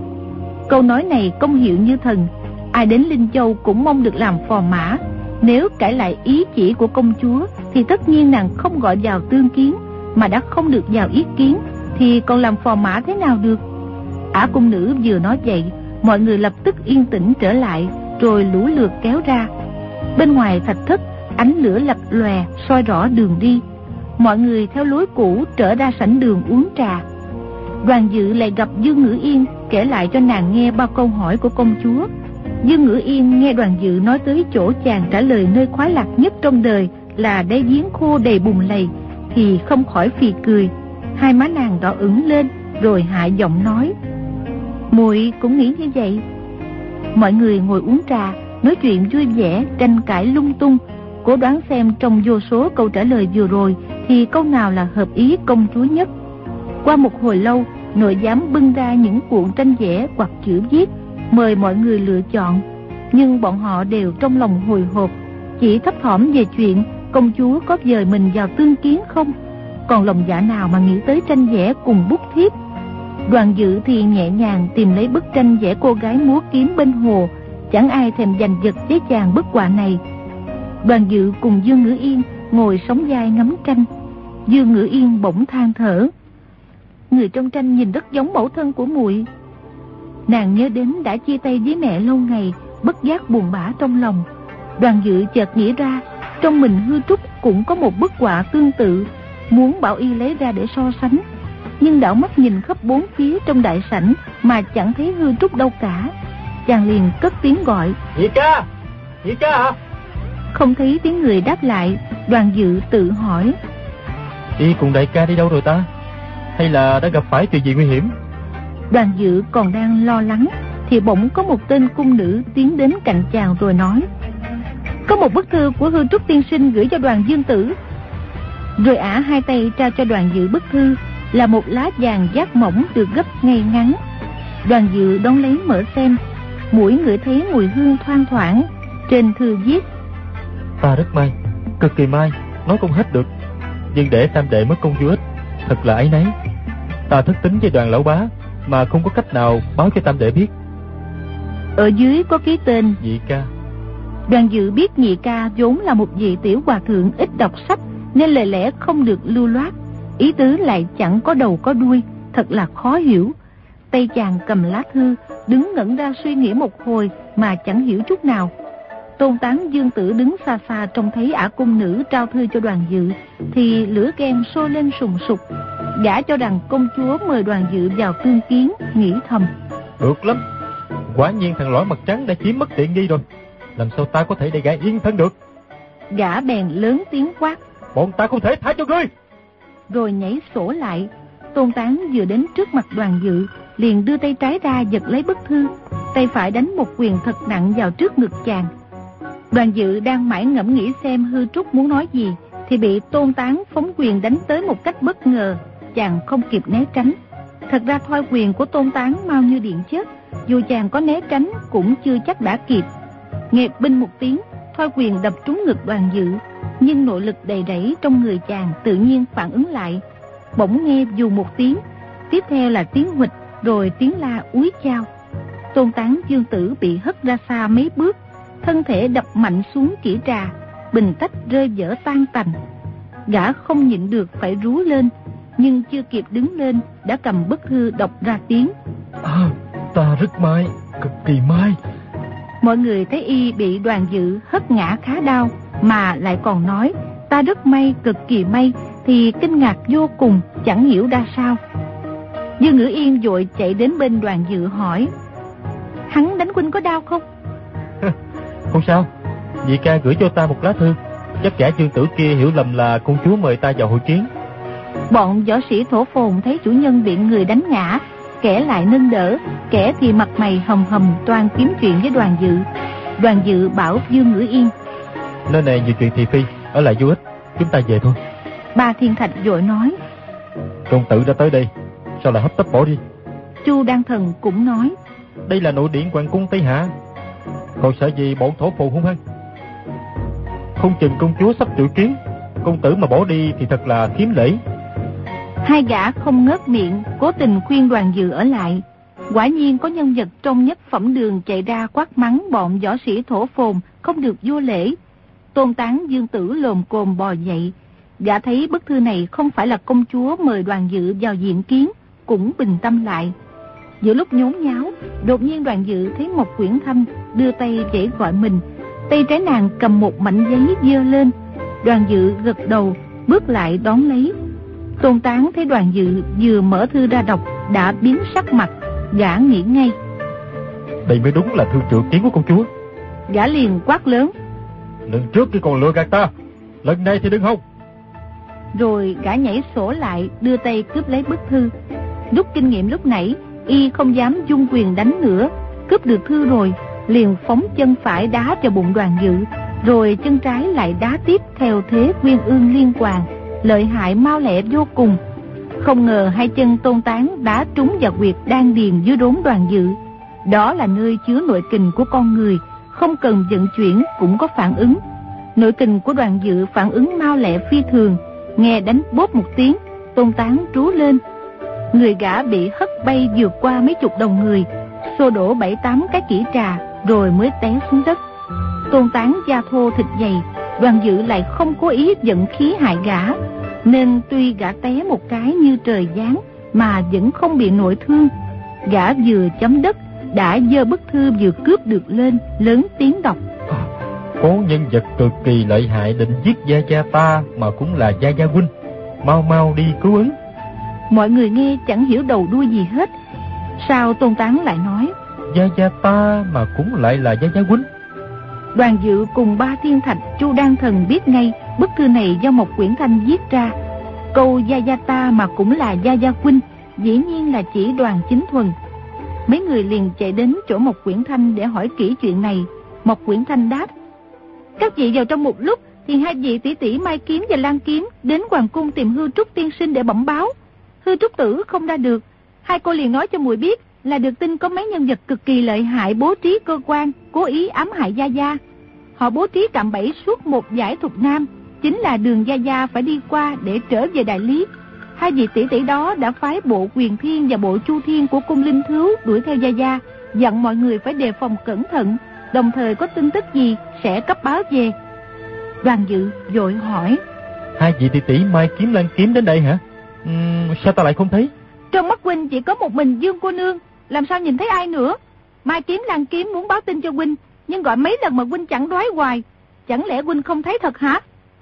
Câu nói này công hiệu như thần. Ai đến Linh Châu cũng mong được làm phò mã. Nếu cãi lại ý chỉ của công chúa thì tất nhiên nàng không gọi vào tương kiến, mà đã không được vào ý kiến thì còn làm phò mã thế nào được. Ả cung nữ vừa nói vậy, mọi người lập tức yên tĩnh trở lại, rồi lũ lượt kéo ra. Bên ngoài thạch thất, ánh lửa lập lòe soi rõ đường đi. Mọi người theo lối cũ trở ra sảnh đường uống trà. Đoàn Dự lại gặp Dương Ngữ Yên, kể lại cho nàng nghe 3 câu hỏi của công chúa. Dương Ngữ Yên nghe Đoàn Dự nói tới chỗ chàng trả lời nơi khoái lạc nhất trong đời là đáy giếng khô đầy bùn lầy thì không khỏi phì cười. Hai má nàng đỏ ửng lên, rồi hạ giọng nói: Muội cũng nghĩ như vậy. Mọi người ngồi uống trà, nói chuyện vui vẻ, tranh cãi lung tung, cố đoán xem trong vô số câu trả lời vừa rồi thì câu nào là hợp ý công chúa nhất. Qua một hồi lâu, nội giám bưng ra những cuộn tranh vẽ hoặc chữ viết, mời mọi người lựa chọn. Nhưng bọn họ đều trong lòng hồi hộp, chỉ thấp thỏm về chuyện công chúa có dời mình vào tương kiến không, còn lòng dạ nào mà nghĩ tới tranh vẽ cùng bút thiếp. Đoàn Dự thì nhẹ nhàng tìm lấy bức tranh vẽ cô gái múa kiếm bên hồ, chẳng ai thèm giành giật với chàng bức họa này. Đoàn Dự cùng Dương Ngữ Yên ngồi sóng vai ngắm tranh. Dương Ngữ Yên bỗng than thở: Người trong tranh nhìn rất giống mẫu thân của muội. Nàng nhớ đến đã chia tay với mẹ lâu ngày, bất giác buồn bã trong lòng. Đoàn Dự chợt nghĩ ra, trong mình Hư Trúc cũng có một bức họa tương tự, muốn bảo y lấy ra để so sánh. Nhưng đảo mắt nhìn khắp bốn phía trong đại sảnh mà chẳng thấy Hư Trúc đâu cả. Chàng liền cất tiếng gọi: Nhị ca hả? Không thấy tiếng người đáp lại. Đoàn Dự tự hỏi: Y cùng đại ca đi đâu rồi ta? Hay là đã gặp phải chuyện gì nguy hiểm? Đoàn Dự còn đang lo lắng thì bỗng có một tên cung nữ tiến đến cạnh chàng rồi nói: có một bức thư của Hư Trúc tiên sinh gửi cho Đoàn Dương Tử. Rồi ả hai tay trao cho Đoàn Dự bức thư, là một lá vàng dát mỏng được gấp ngay ngắn. Đoàn Dự đón lấy mở xem, mũi ngửi thấy mùi hương thoang thoảng. Trên thư viết: ta rất may, cực kỳ may, nói không hết được, nhưng để tam đệ mất công vô ích, thật là áy náy. Ta thất tín với Đoàn lão bá mà không có cách nào báo cho tam đệ biết. Ở dưới có ký tên Nhị ca. Đoàn Dự biết Nhị ca vốn là một vị tiểu hòa thượng ít đọc sách, nên lời lẽ không được lưu loát, ý tứ lại chẳng có đầu có đuôi, thật là khó hiểu. Tay chàng cầm lá thư, đứng ngẩn ra suy nghĩ một hồi mà chẳng hiểu chút nào. Tôn Tán Dương Tử đứng xa xa trông thấy ả cung nữ trao thư cho Đoàn Dự thì lửa ghen sôi lên sùng sục. Gã cho rằng công chúa mời Đoàn Dự vào tương kiến, nghĩ thầm: được lắm, quả nhiên thằng lõi mặt trắng đã chiếm mất tiện nghi rồi, làm sao ta có thể để gã yên thân được. Gã bèn lớn tiếng quát: bọn ta không thể tha cho ngươi. Rồi nhảy sổ lại. Tôn Tán vừa đến trước mặt Đoàn Dự liền đưa tay trái ra giật lấy bức thư, tay phải đánh một quyền thật nặng vào trước ngực chàng. Đoàn Dự đang mãi ngẫm nghĩ xem Hư Trúc muốn nói gì thì bị Tôn Tán phóng quyền đánh tới một cách bất ngờ, chàng không kịp né tránh. Thật ra thoi quyền của Tôn Tán mau như điện chớp, dù chàng có né tránh cũng chưa chắc đã kịp. Nghe binh một tiếng, thoi quyền đập trúng ngực Đoàn Dự, nhưng nội lực đầy rẫy trong người chàng tự nhiên phản ứng lại. Bỗng nghe dù một tiếng, tiếp theo là tiếng huỵch, rồi tiếng la úi chao. Tôn Tán Dương Tử bị hất ra xa mấy bước, thân thể đập mạnh xuống kỹ trà, bình tách rơi vỡ tan tành. Gã không nhịn được phải rú lên, nhưng chưa kịp đứng lên đã cầm bức thư đọc ra tiếng: ta rất may, cực kỳ may. Mọi người thấy y bị Đoàn Dự hất ngã khá đau, mà lại còn nói ta rất may, cực kỳ may, thì kinh ngạc vô cùng, chẳng hiểu ra sao. Dương Ngữ Yên vội chạy đến bên Đoàn Dự hỏi: hắn đánh huynh có đau không? Không sao, Nhị ca gửi cho ta một lá thư, chắc gã Dương Tử kia hiểu lầm là công chúa mời ta vào hội kiến. Bọn võ sĩ thổ phồn thấy chủ nhân bị người đánh ngã, kẻ lại nâng đỡ, kẻ thì mặt mày hầm hầm toan kiếm chuyện với Đoàn Dự. Đoàn Dự bảo Dương Ngữ Yên: nơi này nhiều chuyện thị phi, ở lại vô ích, chúng ta về thôi. Ba Thiên Thạch vội nói: công tử đã tới đây, sao lại hấp tấp bỏ đi? Chu Đan Thần cũng nói: đây là nội điện hoàng cung Tây Hạ, còn sợ gì bọn thổ phồn hung hăng. Không chừng công chúa sắp triệu kiến, công tử mà bỏ đi thì thật là khiếm lễ. Hai gã không ngớt miệng, cố tình khuyên Đoàn Dự ở lại. Quả nhiên có nhân vật trong Nhất Phẩm Đường chạy ra quát mắng bọn võ sĩ thổ phồn không được vô lễ. Tôn Tán Dương Tử lồm cồm bò dậy. Gã thấy bức thư này không phải là công chúa mời Đoàn Dự vào diện kiến, cũng bình tâm lại. Giữa lúc nhốn nháo, đột nhiên Đoàn Dự thấy Mộc Quyển Thâm đưa tay vẫy gọi mình. Tay trái nàng cầm một mảnh giấy giơ lên. Đoàn Dự gật đầu, bước lại đón lấy. Tôn Tán thấy Đoàn Dự vừa mở thư ra đọc đã biến sắc mặt, gã nghĩ ngay: đây mới đúng là thư triệu kiến của công chúa. Gã liền quát lớn: lần trước khi còn lừa gạt ta, lần này thì đừng hòng. Rồi gã nhảy sổ lại, đưa tay cướp lấy bức thư. Rút kinh nghiệm lúc nãy, y không dám dung quyền đánh nữa. Cướp được thư rồi, liền phóng chân phải đá vào bụng Đoàn Dự, rồi chân trái lại đá tiếp theo thế Quyên Ương Liên Hoàn, lợi hại mau lẹ vô cùng. Không ngờ hai chân Tôn Tán đá trúng vào huyệt đan điền dưới đốn Đoàn Dự. Đó là nơi chứa nội kình của con người, không cần vận chuyển cũng có phản ứng. Nội kình của Đoàn Dự phản ứng mau lẹ phi thường. Nghe đánh bốp một tiếng, Tôn Tán trú lên. Người gã bị hất bay vượt qua mấy chục đầu người, xô đổ 7-8 cái kỹ trà, rồi mới té xuống đất. Tôn Tán da thô thịt dày, Đoàn Dự lại không cố ý vận khí hại gã, nên tuy gã té một cái như trời giáng mà vẫn không bị nội thương. Gã vừa chấm đất đã giơ bức thư vừa cướp được lên, lớn tiếng đọc: có nhân vật cực kỳ lợi hại định giết gia gia ta mà cũng là gia gia huynh, mau mau đi cứu ứng. Mọi người nghe chẳng hiểu đầu đuôi gì hết. Sao Tôn Tán lại nói: gia gia ta mà cũng lại là gia gia huynh? Đoàn Dự cùng Ba Thiên Thạch, Chu Đan Thần biết ngay bức thư này do Mộc Quyển Thanh viết ra. Câu gia gia ta mà cũng là gia gia huynh dĩ nhiên là chỉ Đoàn Chính Thuần. Mấy người liền chạy đến chỗ Mộc Quyển Thanh để hỏi kỹ chuyện này. Mộc Quyển Thanh đáp: các vị vào trong một lúc thì hai vị tỷ tỷ Mai Kiếm và Lan Kiếm đến hoàng cung tìm Hư Trúc tiên sinh để bẩm báo. Hư Trúc tử không ra được. Hai cô liền nói cho muội biết là được tin có mấy nhân vật cực kỳ lợi hại bố trí cơ quan, cố ý ám hại Gia Gia. Họ bố trí cạm bẫy suốt một dải thục nam, chính là đường Gia Gia phải đi qua để trở về Đại Lý. Hai vị tỷ tỷ đó đã phái bộ Quyền Thiên và bộ Chu Thiên của cung Linh Thứu đuổi theo Gia Gia, dặn mọi người phải đề phòng cẩn thận, đồng thời có tin tức gì sẽ cấp báo về. Đoàn Dự vội hỏi: hai vị tỷ tỷ Mai Kiếm Lan Kiếm đến đây hả? Sao ta lại không thấy? Trong mắt huynh chỉ có một mình Dương cô nương, làm sao nhìn thấy ai nữa? Mai Kiếm Lan Kiếm muốn báo tin cho huynh, nhưng gọi mấy lần mà huynh chẳng đoái hoài. Chẳng lẽ huynh không thấy thật hả?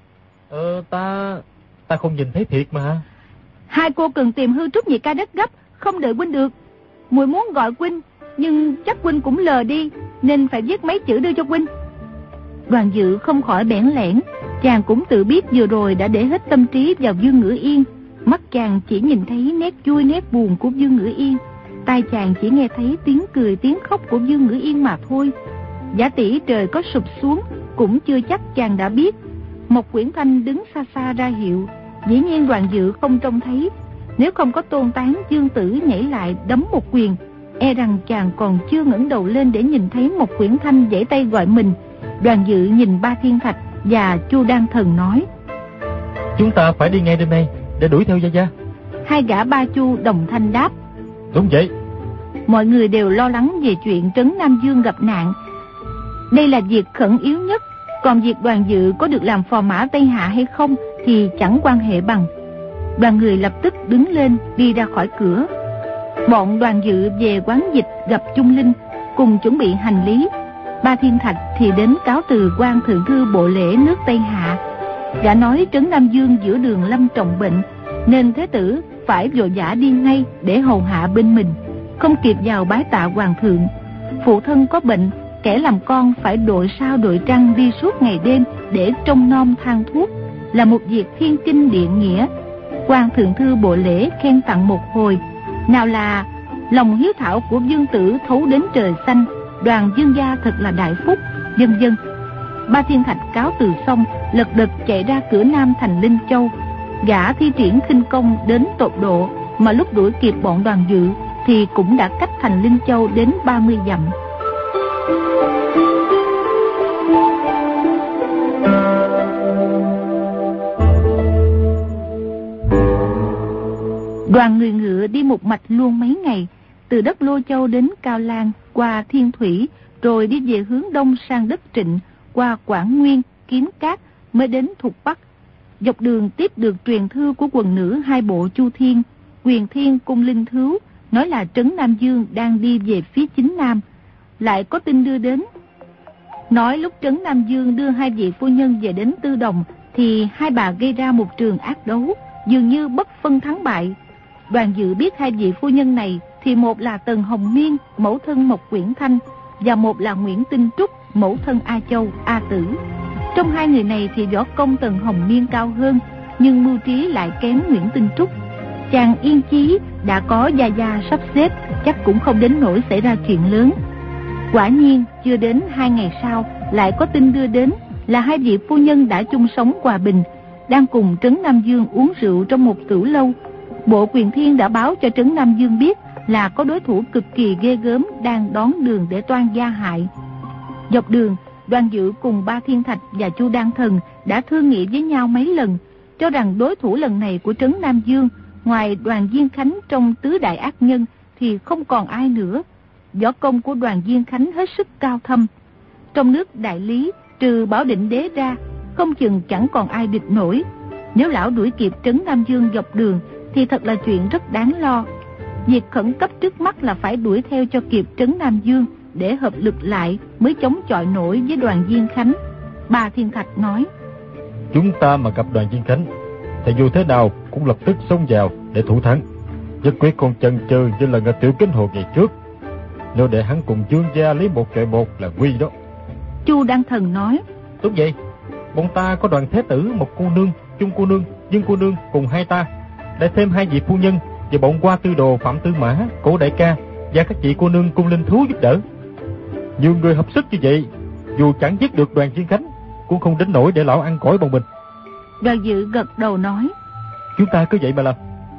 Ta không nhìn thấy thiệt mà. Hai cô cần tìm Hư Trúc nhị ca đất gấp, không đợi huynh được. Muội muốn gọi huynh, nhưng chắc huynh cũng lờ đi, nên phải viết mấy chữ đưa cho huynh. Đoàn Dự không khỏi bẽn lẽn. Chàng cũng tự biết vừa rồi đã để hết tâm trí vào Dương Ngữ Yên. Mắt chàng chỉ nhìn thấy nét vui nét buồn của Dương Ngữ Yên, tai chàng chỉ nghe thấy tiếng cười tiếng khóc của Dương Ngữ Yên mà thôi. Giả tỷ trời có sụp xuống cũng chưa chắc chàng đã biết. Mộc Quyển Thanh đứng xa xa ra hiệu. Dĩ nhiên Đoàn Dự không trông thấy. Nếu không có Tôn Tán Dương Tử nhảy lại đấm một quyền, e rằng chàng còn chưa ngẩng đầu lên để nhìn thấy Mộc Quyển Thanh giãy tay gọi mình. Đoàn Dự nhìn Ba Thiên Thạch và Chu Đan Thần nói: chúng ta phải đi ngay đêm nay để đuổi theo Gia Gia. Hai gã Ba Chu đồng thanh đáp: đúng vậy. Mọi người đều lo lắng về chuyện Trấn Nam Dương gặp nạn. Đây là việc khẩn yếu nhất. Còn việc Đoàn Dự có được làm phò mã Tây Hạ hay không thì chẳng quan hệ bằng. Đoàn người lập tức đứng lên đi ra khỏi cửa. Bọn Đoàn Dự về quán dịch gặp Trung Linh, cùng chuẩn bị hành lý. Ba Thiên Thạch thì đến cáo từ quan thượng thư bộ lễ nước Tây Hạ. Gã nói Trấn Nam Dương giữa đường lâm trọng bệnh, nên thế tử phải vội vã đi ngay để hầu hạ bên mình, không kịp vào bái tạ hoàng thượng. Phụ thân có bệnh, kẻ làm con phải đội sao đội trăng đi suốt ngày đêm để trông nom thang thuốc, là một việc thiên kinh địa nghĩa. Quan thượng thư bộ lễ khen tặng một hồi, nào là lòng hiếu thảo của Dương tử thấu đến trời xanh, Đoàn Dương gia thật là đại phúc, vân vân. Ba Thiên Thạch cáo từ xong, lật đật chạy ra cửa nam thành Linh Châu. Gã thi triển khinh công đến tột độ, mà lúc đuổi kịp bọn Đoàn Dự thì cũng đã cách thành Linh Châu đến 30 dặm. Đoàn người ngựa đi một mạch luôn mấy ngày, từ đất Lô Châu đến Cao Lan, qua Thiên Thủy, rồi đi về hướng đông sang đất Trịnh, qua Quảng Nguyên, Kiếm Cát, mới đến Thục Bắc. Dọc đường tiếp được truyền thư của quần nữ hai bộ Chu Thiên, Quyền Thiên cung Linh Thứu, nói là Trấn Nam Dương đang đi về phía chính nam. Lại có tin đưa đến, nói lúc Trấn Nam Dương đưa hai vị phu nhân về đến Tư Đồng, thì hai bà gây ra một trường ác đấu, dường như bất phân thắng bại. Đoàn Dự biết hai vị phu nhân này thì một là Tần Hồng Miên, mẫu thân Mộc Quyển Thanh, và một là Nguyễn Tinh Trúc, mẫu thân A Châu, A Tử. Trong hai người này thì võ công Tần Hồng Miên cao hơn, nhưng mưu trí lại kém Nguyễn Tinh Trúc. Chàng yên chí đã có Gia Gia sắp xếp, chắc cũng không đến nỗi xảy ra chuyện lớn. Quả nhiên chưa đến 2 ngày sau, lại có tin đưa đến là hai vị phu nhân đã chung sống hòa bình, đang cùng Trấn Nam Dương uống rượu trong một tửu lâu. Bộ Quyền Thiên đã báo cho Trấn Nam Dương biết là có đối thủ cực kỳ ghê gớm đang đón đường để toan gia hại. Dọc đường, Đoàn Dự cùng Ba Thiên Thạch và Chu Đan Thần đã thương nghị với nhau mấy lần, cho rằng đối thủ lần này của Trấn Nam Dương, ngoài Đoàn Diên Khánh trong tứ đại ác nhân thì không còn ai nữa. Võ công của Đoàn Diên Khánh hết sức cao thâm. Trong nước Đại Lý, trừ Bảo Định Đế ra, không chừng chẳng còn ai địch nổi. Nếu lão đuổi kịp Trấn Nam Dương dọc đường thì thật là chuyện rất đáng lo. Việc khẩn cấp trước mắt là phải đuổi theo cho kịp Trấn Nam Dương để hợp lực lại mới chống chọi nổi với Đoàn Diên Khánh. Ba Thiên Thạch nói: chúng ta mà gặp Đoàn Diên Khánh thì dù thế nào cũng lập tức xông vào để thủ thắng, nhất quyết không chần chừ như là Tiểu Kính Hồ ngày trước. Nếu để hắn cùng Dương gia lấy một kệ một là nguy đó. Chu Đan Thần nói: đúng vậy, bọn ta có Đoàn Thế Tử, một cô nương, Chung cô nương, Dương cô nương cùng hai ta, lại thêm hai vị phu nhân và bọn Hoa Tư Đồ, Phạm Tư Mã, Cổ đại ca, và các vị cô nương cung linh thú giúp đỡ. Nhiều người hợp sức như vậy, dù chẳng giết được Đoàn Viên Khánh, cũng không đến nỗi để lão ăn cõi bọn mình. Đoàn Dự gật đầu nói: Chúng ta cứ vậy mà làm.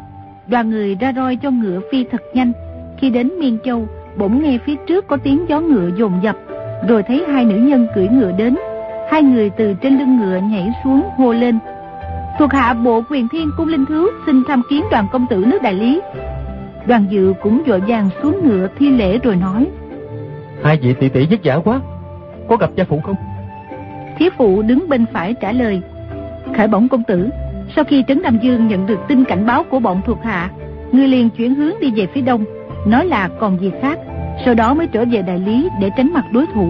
Đoàn người ra roi cho ngựa phi thật nhanh. Khi đến Miên Châu, bỗng nghe phía trước có tiếng gió ngựa dồn dập, rồi thấy hai nữ nhân cưỡi ngựa đến. Hai người từ trên lưng ngựa nhảy xuống hô lên: Thuộc hạ bộ Quyền Thiên cung linh thú xin tham kiến Đoàn công tử nước Đại Lý. Đoàn Dự cũng vội vàng xuống ngựa thi lễ rồi nói: Hai vị tỷ tỷ vất vả quá, có gặp gia phụ không? Thiếp phụ đứng bên phải trả lời: Khởi bẩm công tử, sau khi Trấn Nam Dương nhận được tin cảnh báo của bọn thuộc hạ, người liền chuyển hướng đi về phía đông, nói là còn việc khác, sau đó mới trở về Đại Lý để tránh mặt đối thủ.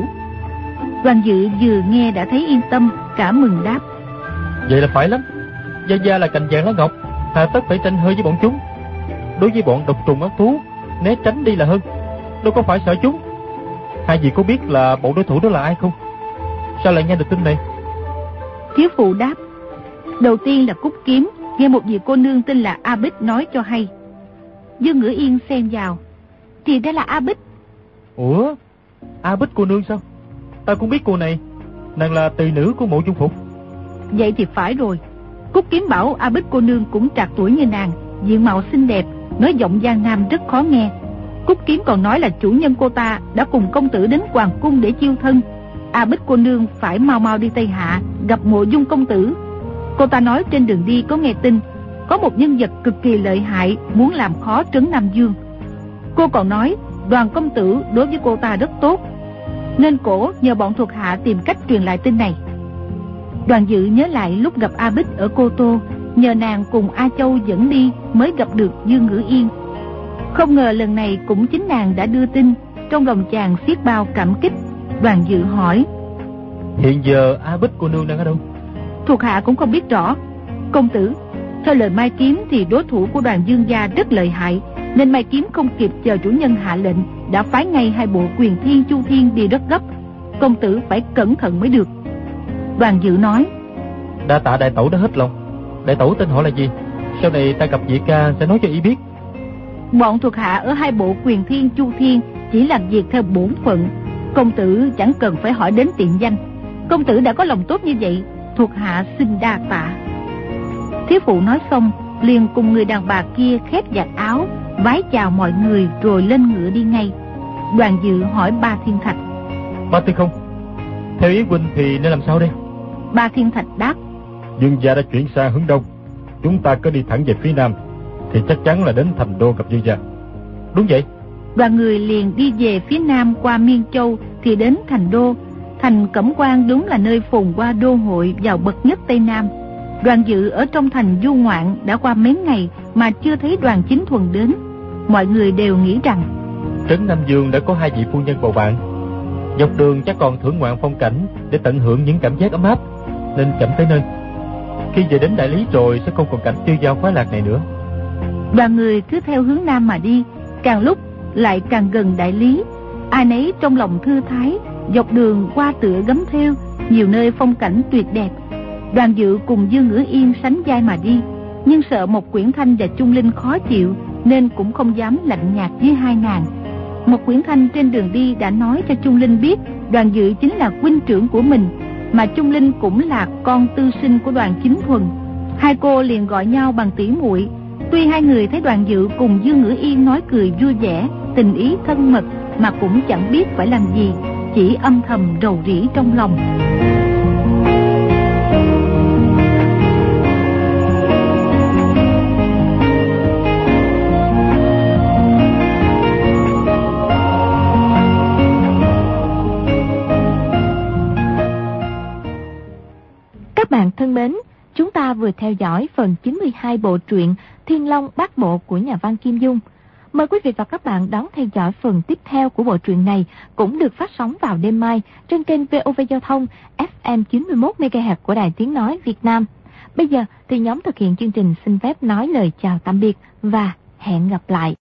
Đoàn Dự vừa nghe đã thấy yên tâm, cả mừng đáp: Vậy là phải lắm. Gia Gia là cành vàng lá ngọc, hà tất phải tranh hơi với bọn chúng. Đối với bọn độc trùng ác thú, né tránh đi là hơn, đâu có phải sợ chúng. Hai vị có biết là bọn đối thủ đó là ai không? Sao lại nghe được tin này? Thiếu phụ đáp: Đầu tiên là Cúc Kiếm, nghe một vị cô nương tên là A Bích nói cho hay. Dương Ngữ Yên xen vào: Thì ra là A Bích. Ủa, A Bích cô nương sao? Ta cũng biết cô này, nàng là tỳ nữ của Mộ Dung Phục. Vậy thì phải rồi. Cúc Kiếm bảo A Bích cô nương cũng trạc tuổi như nàng, diện mạo xinh đẹp, nói giọng Giang Nam rất khó nghe. Cúc Kiếm còn nói là chủ nhân cô ta đã cùng công tử đến hoàng cung để chiêu thân. A Bích cô nương phải mau mau đi Tây Hạ gặp Mộ Dung công tử. Cô ta nói trên đường đi có nghe tin có một nhân vật cực kỳ lợi hại muốn làm khó Trấn Nam Dương. Cô còn nói Đoàn công tử đối với cô ta rất tốt, nên cổ nhờ bọn thuộc hạ tìm cách truyền lại tin này. Đoàn Dự nhớ lại lúc gặp A Bích ở Cô Tô, nhờ nàng cùng A Châu dẫn đi mới gặp được Dương Ngữ Yên. Không ngờ lần này cũng chính nàng đã đưa tin, trong lòng chàng xiết bao cảm kích. Đoàn Dự hỏi: Hiện giờ A Bích cô nương đang ở đâu? Thuộc hạ cũng không biết rõ. Công tử, theo lời Mai Kiếm thì đối thủ của Đoàn Dương gia rất lợi hại, nên Mai Kiếm không kịp chờ chủ nhân hạ lệnh, đã phái ngay hai bộ Quyền Thiên Chu Thiên đi rất gấp. Công tử phải cẩn thận mới được. Đoàn Dự nói: Đa tạ đại tẩu đã hết lòng. Đại tẩu tên họ là gì? Sau này ta gặp vị ca sẽ nói cho y biết. Bọn thuộc hạ ở hai bộ Quyền Thiên Chu Thiên chỉ làm việc theo bổn phận, công tử chẳng cần phải hỏi đến tiện danh. Công tử đã có lòng tốt như vậy, thuộc hạ xin đa tạ. Thiếu phụ nói xong liền cùng người đàn bà kia khép vạt áo, vái chào mọi người rồi lên ngựa đi ngay. Đoàn Dự hỏi Ba Thiên Thạch: Ba Tư Không, theo ý huynh thì nên làm sao đây? Ba Thiên Thạch đáp: Dương gia đã chuyển sang hướng đông, chúng ta cứ đi thẳng về phía nam thì chắc chắn là đến thành đô gặp Dương gia. Đúng vậy. Đoàn người liền đi về phía nam qua Miên Châu thì đến thành đô. Thành Cẩm Quan đúng là nơi phồn hoa đô hội giàu bậc nhất Tây Nam. Đoàn Dự ở trong thành du ngoạn đã qua mấy ngày mà chưa thấy Đoàn Chính Thuần đến. Mọi người đều nghĩ rằng Trấn Nam Dương đã có hai vị phu nhân bầu bạn, dọc đường chắc còn thưởng ngoạn phong cảnh để tận hưởng những cảm giác ấm áp, nên chậm tới nơi. Khi về đến Đại Lý rồi sẽ không còn cảnh tiêu dao khoái lạc này nữa. Đoàn người cứ theo hướng nam mà đi, càng lúc lại càng gần Đại Lý. Ai nấy trong lòng thư thái, dọc đường qua tựa gấm thêu, nhiều nơi phong cảnh tuyệt đẹp. Đoàn Dự cùng Dương Ngữ Yên sánh vai mà đi, nhưng sợ Mộc Quyển Thanh và Trung Linh khó chịu nên cũng không dám lạnh nhạt với hai nàng. Mộc Quyển Thanh trên đường đi đã nói cho Trung Linh biết Đoàn Dự chính là huynh trưởng của mình, mà Trung Linh cũng là con tư sinh của Đoàn Chính Thuần. Hai cô liền gọi nhau bằng tỷ muội. Tuy hai người thấy Đoàn Dự cùng Dương Ngữ Yên nói cười vui vẻ, tình ý thân mật, mà cũng chẳng biết phải làm gì, chỉ âm thầm rầu rĩ trong lòng. Các bạn thân mến, chúng ta vừa theo dõi phần 92 bộ truyện Thiên Long Bát Bộ của nhà văn Kim Dung. Mời quý vị và các bạn đón theo dõi phần tiếp theo của bộ truyện này, cũng được phát sóng vào đêm mai trên kênh VOV Giao thông FM 91 MHz của Đài Tiếng nói Việt Nam. Bây giờ thì nhóm thực hiện chương trình xin phép nói lời chào tạm biệt và hẹn gặp lại.